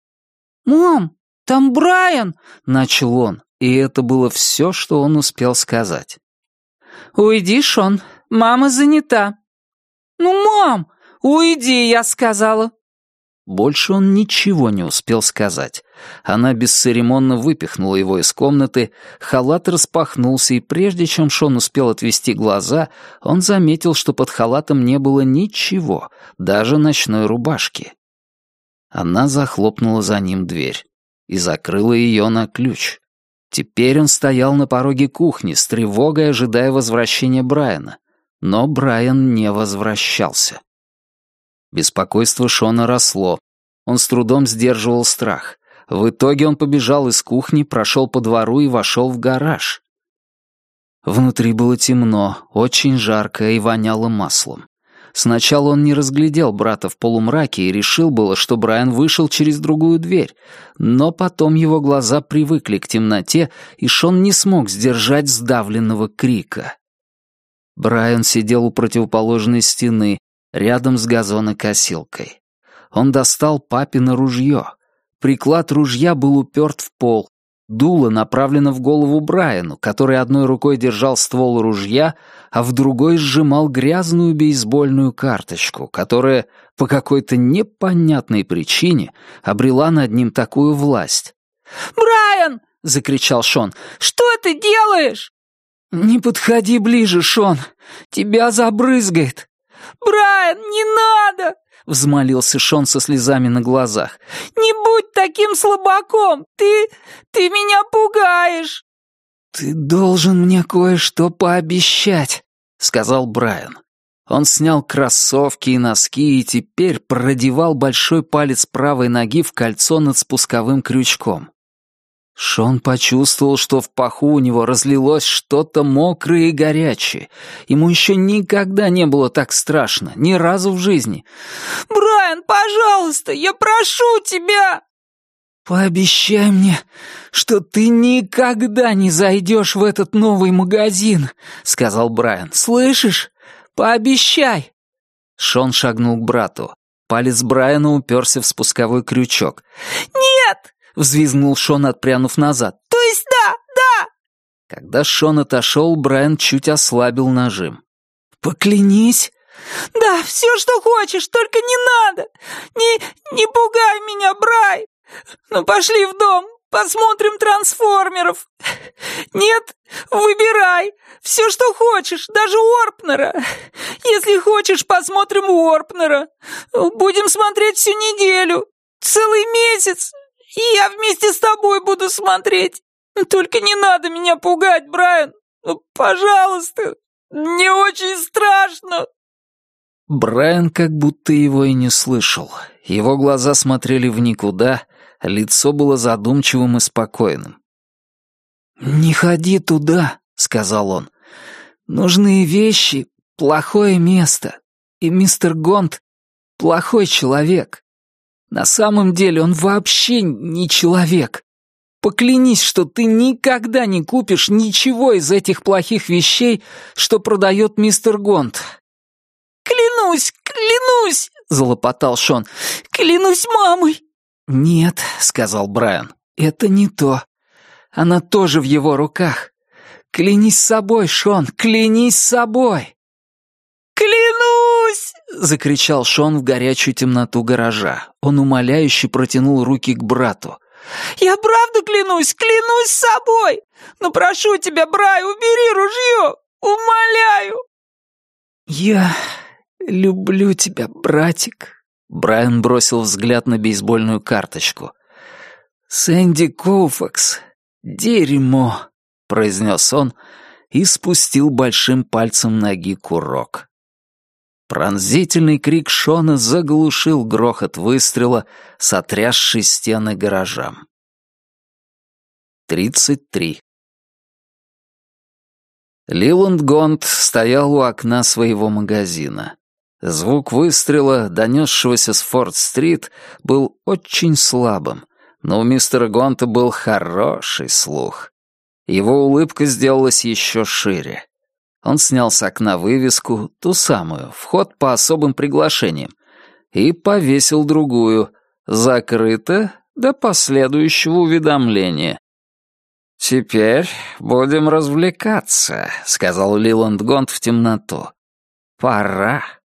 «Мам, там Брайан!» — начал он, и это было все, что он успел сказать. «Уйди, Шон, мама занята». «Ну, мам, уйди, я сказала». Больше он ничего не успел сказать. Она бесцеремонно выпихнула его из комнаты, халат распахнулся, и прежде чем Шон успел отвести глаза, он заметил, что под халатом не было ничего, даже ночной рубашки. Она захлопнула за ним дверь и закрыла ее на ключ. Теперь он стоял на пороге кухни, с тревогой ожидая возвращения Брайана. Но Брайан не возвращался. Беспокойство Шона росло. Он с трудом сдерживал страх. В итоге он побежал из кухни, прошел по двору и вошел в гараж. Внутри было темно, очень жарко и воняло маслом. Сначала он не разглядел брата в полумраке и решил было, что Брайан вышел через другую дверь, но потом его глаза привыкли к темноте, и Шон не смог сдержать сдавленного крика. Брайан сидел у противоположной стены, рядом с газонокосилкой. Он достал папино ружье. Приклад ружья был уперт в пол. Дуло направлено в голову Брайану, который одной рукой держал ствол ружья, а в другой сжимал грязную бейсбольную карточку, которая по какой-то непонятной причине обрела над ним такую власть. «Брайан!» — закричал Шон. «Что ты делаешь?» «Не подходи ближе, Шон! Тебя забрызгает!» «Брайан, не надо!» — взмолился Шон со слезами на глазах. «Не будь таким слабаком! Ты... ты меня пугаешь!» «Ты должен мне кое-что пообещать», — сказал Брайан. Он снял кроссовки и носки и теперь продевал большой палец правой ноги в кольцо над спусковым крючком. Шон почувствовал, что в паху у него разлилось что-то мокрое и горячее. Ему еще никогда не было так страшно, ни разу в жизни. «Брайан, пожалуйста, я прошу тебя!» «Пообещай мне, что ты никогда не зайдешь в этот новый магазин», — сказал Брайан. «Слышишь? Пообещай!» Шон шагнул к брату. Палец Брайана уперся в спусковой крючок. «Нет!» — взвизгнул Шон, отпрянув назад. «То есть да, да!» Когда Шон отошел, Брайан чуть ослабил нажим. «Поклянись!» «Да, все, что хочешь, только не надо! Не, не пугай меня, Брай! Ну, пошли в дом, посмотрим трансформеров! Нет, выбирай! Все, что хочешь, даже Уорпнера! Если хочешь, посмотрим Уорпнера! Будем смотреть всю неделю, целый месяц! И я вместе с тобой буду смотреть! Только не надо меня пугать, Брайан! Ну, пожалуйста! Мне очень страшно!» Брайан как будто его и не слышал. Его глаза смотрели в никуда, лицо было задумчивым и спокойным. «Не ходи туда», — сказал он. «Нужные вещи — плохое место, и мистер Гонт — плохой человек. На самом деле он вообще не человек. Поклянись, что ты никогда не купишь ничего из этих плохих вещей, что продает мистер Гонт». «Клянусь, клянусь!» — залопотал Шон. «Клянусь мамой!» «Нет», — сказал Брайан, — «это не то. Она тоже в его руках. Клянись собой, Шон, клянись собой!» «Клянусь!» — закричал Шон в горячую темноту гаража. Он умоляюще протянул руки к брату. «Я правда клянусь, клянусь собой! Но прошу тебя, Брай, убери ружье! Умоляю!» «Я люблю тебя, братик», — Брайан бросил взгляд на бейсбольную карточку. «Сэнди Коуфакс, дерьмо», — произнес он и спустил большим пальцем ноги курок. Пронзительный крик Шона заглушил грохот выстрела, сотрясший стены гаражам. тридцать три. Лиланд Гонт стоял у окна своего магазина. Звук выстрела, донесшегося с Форд-стрит, был очень слабым, но у мистера Гонта был хороший слух. Его улыбка сделалась еще шире. Он снял с окна вывеску, ту самую, вход по особым приглашениям, и повесил другую, закрыто до последующего уведомления. «Теперь будем развлекаться», — сказал Лиланд Гонт в темноту. «Пора».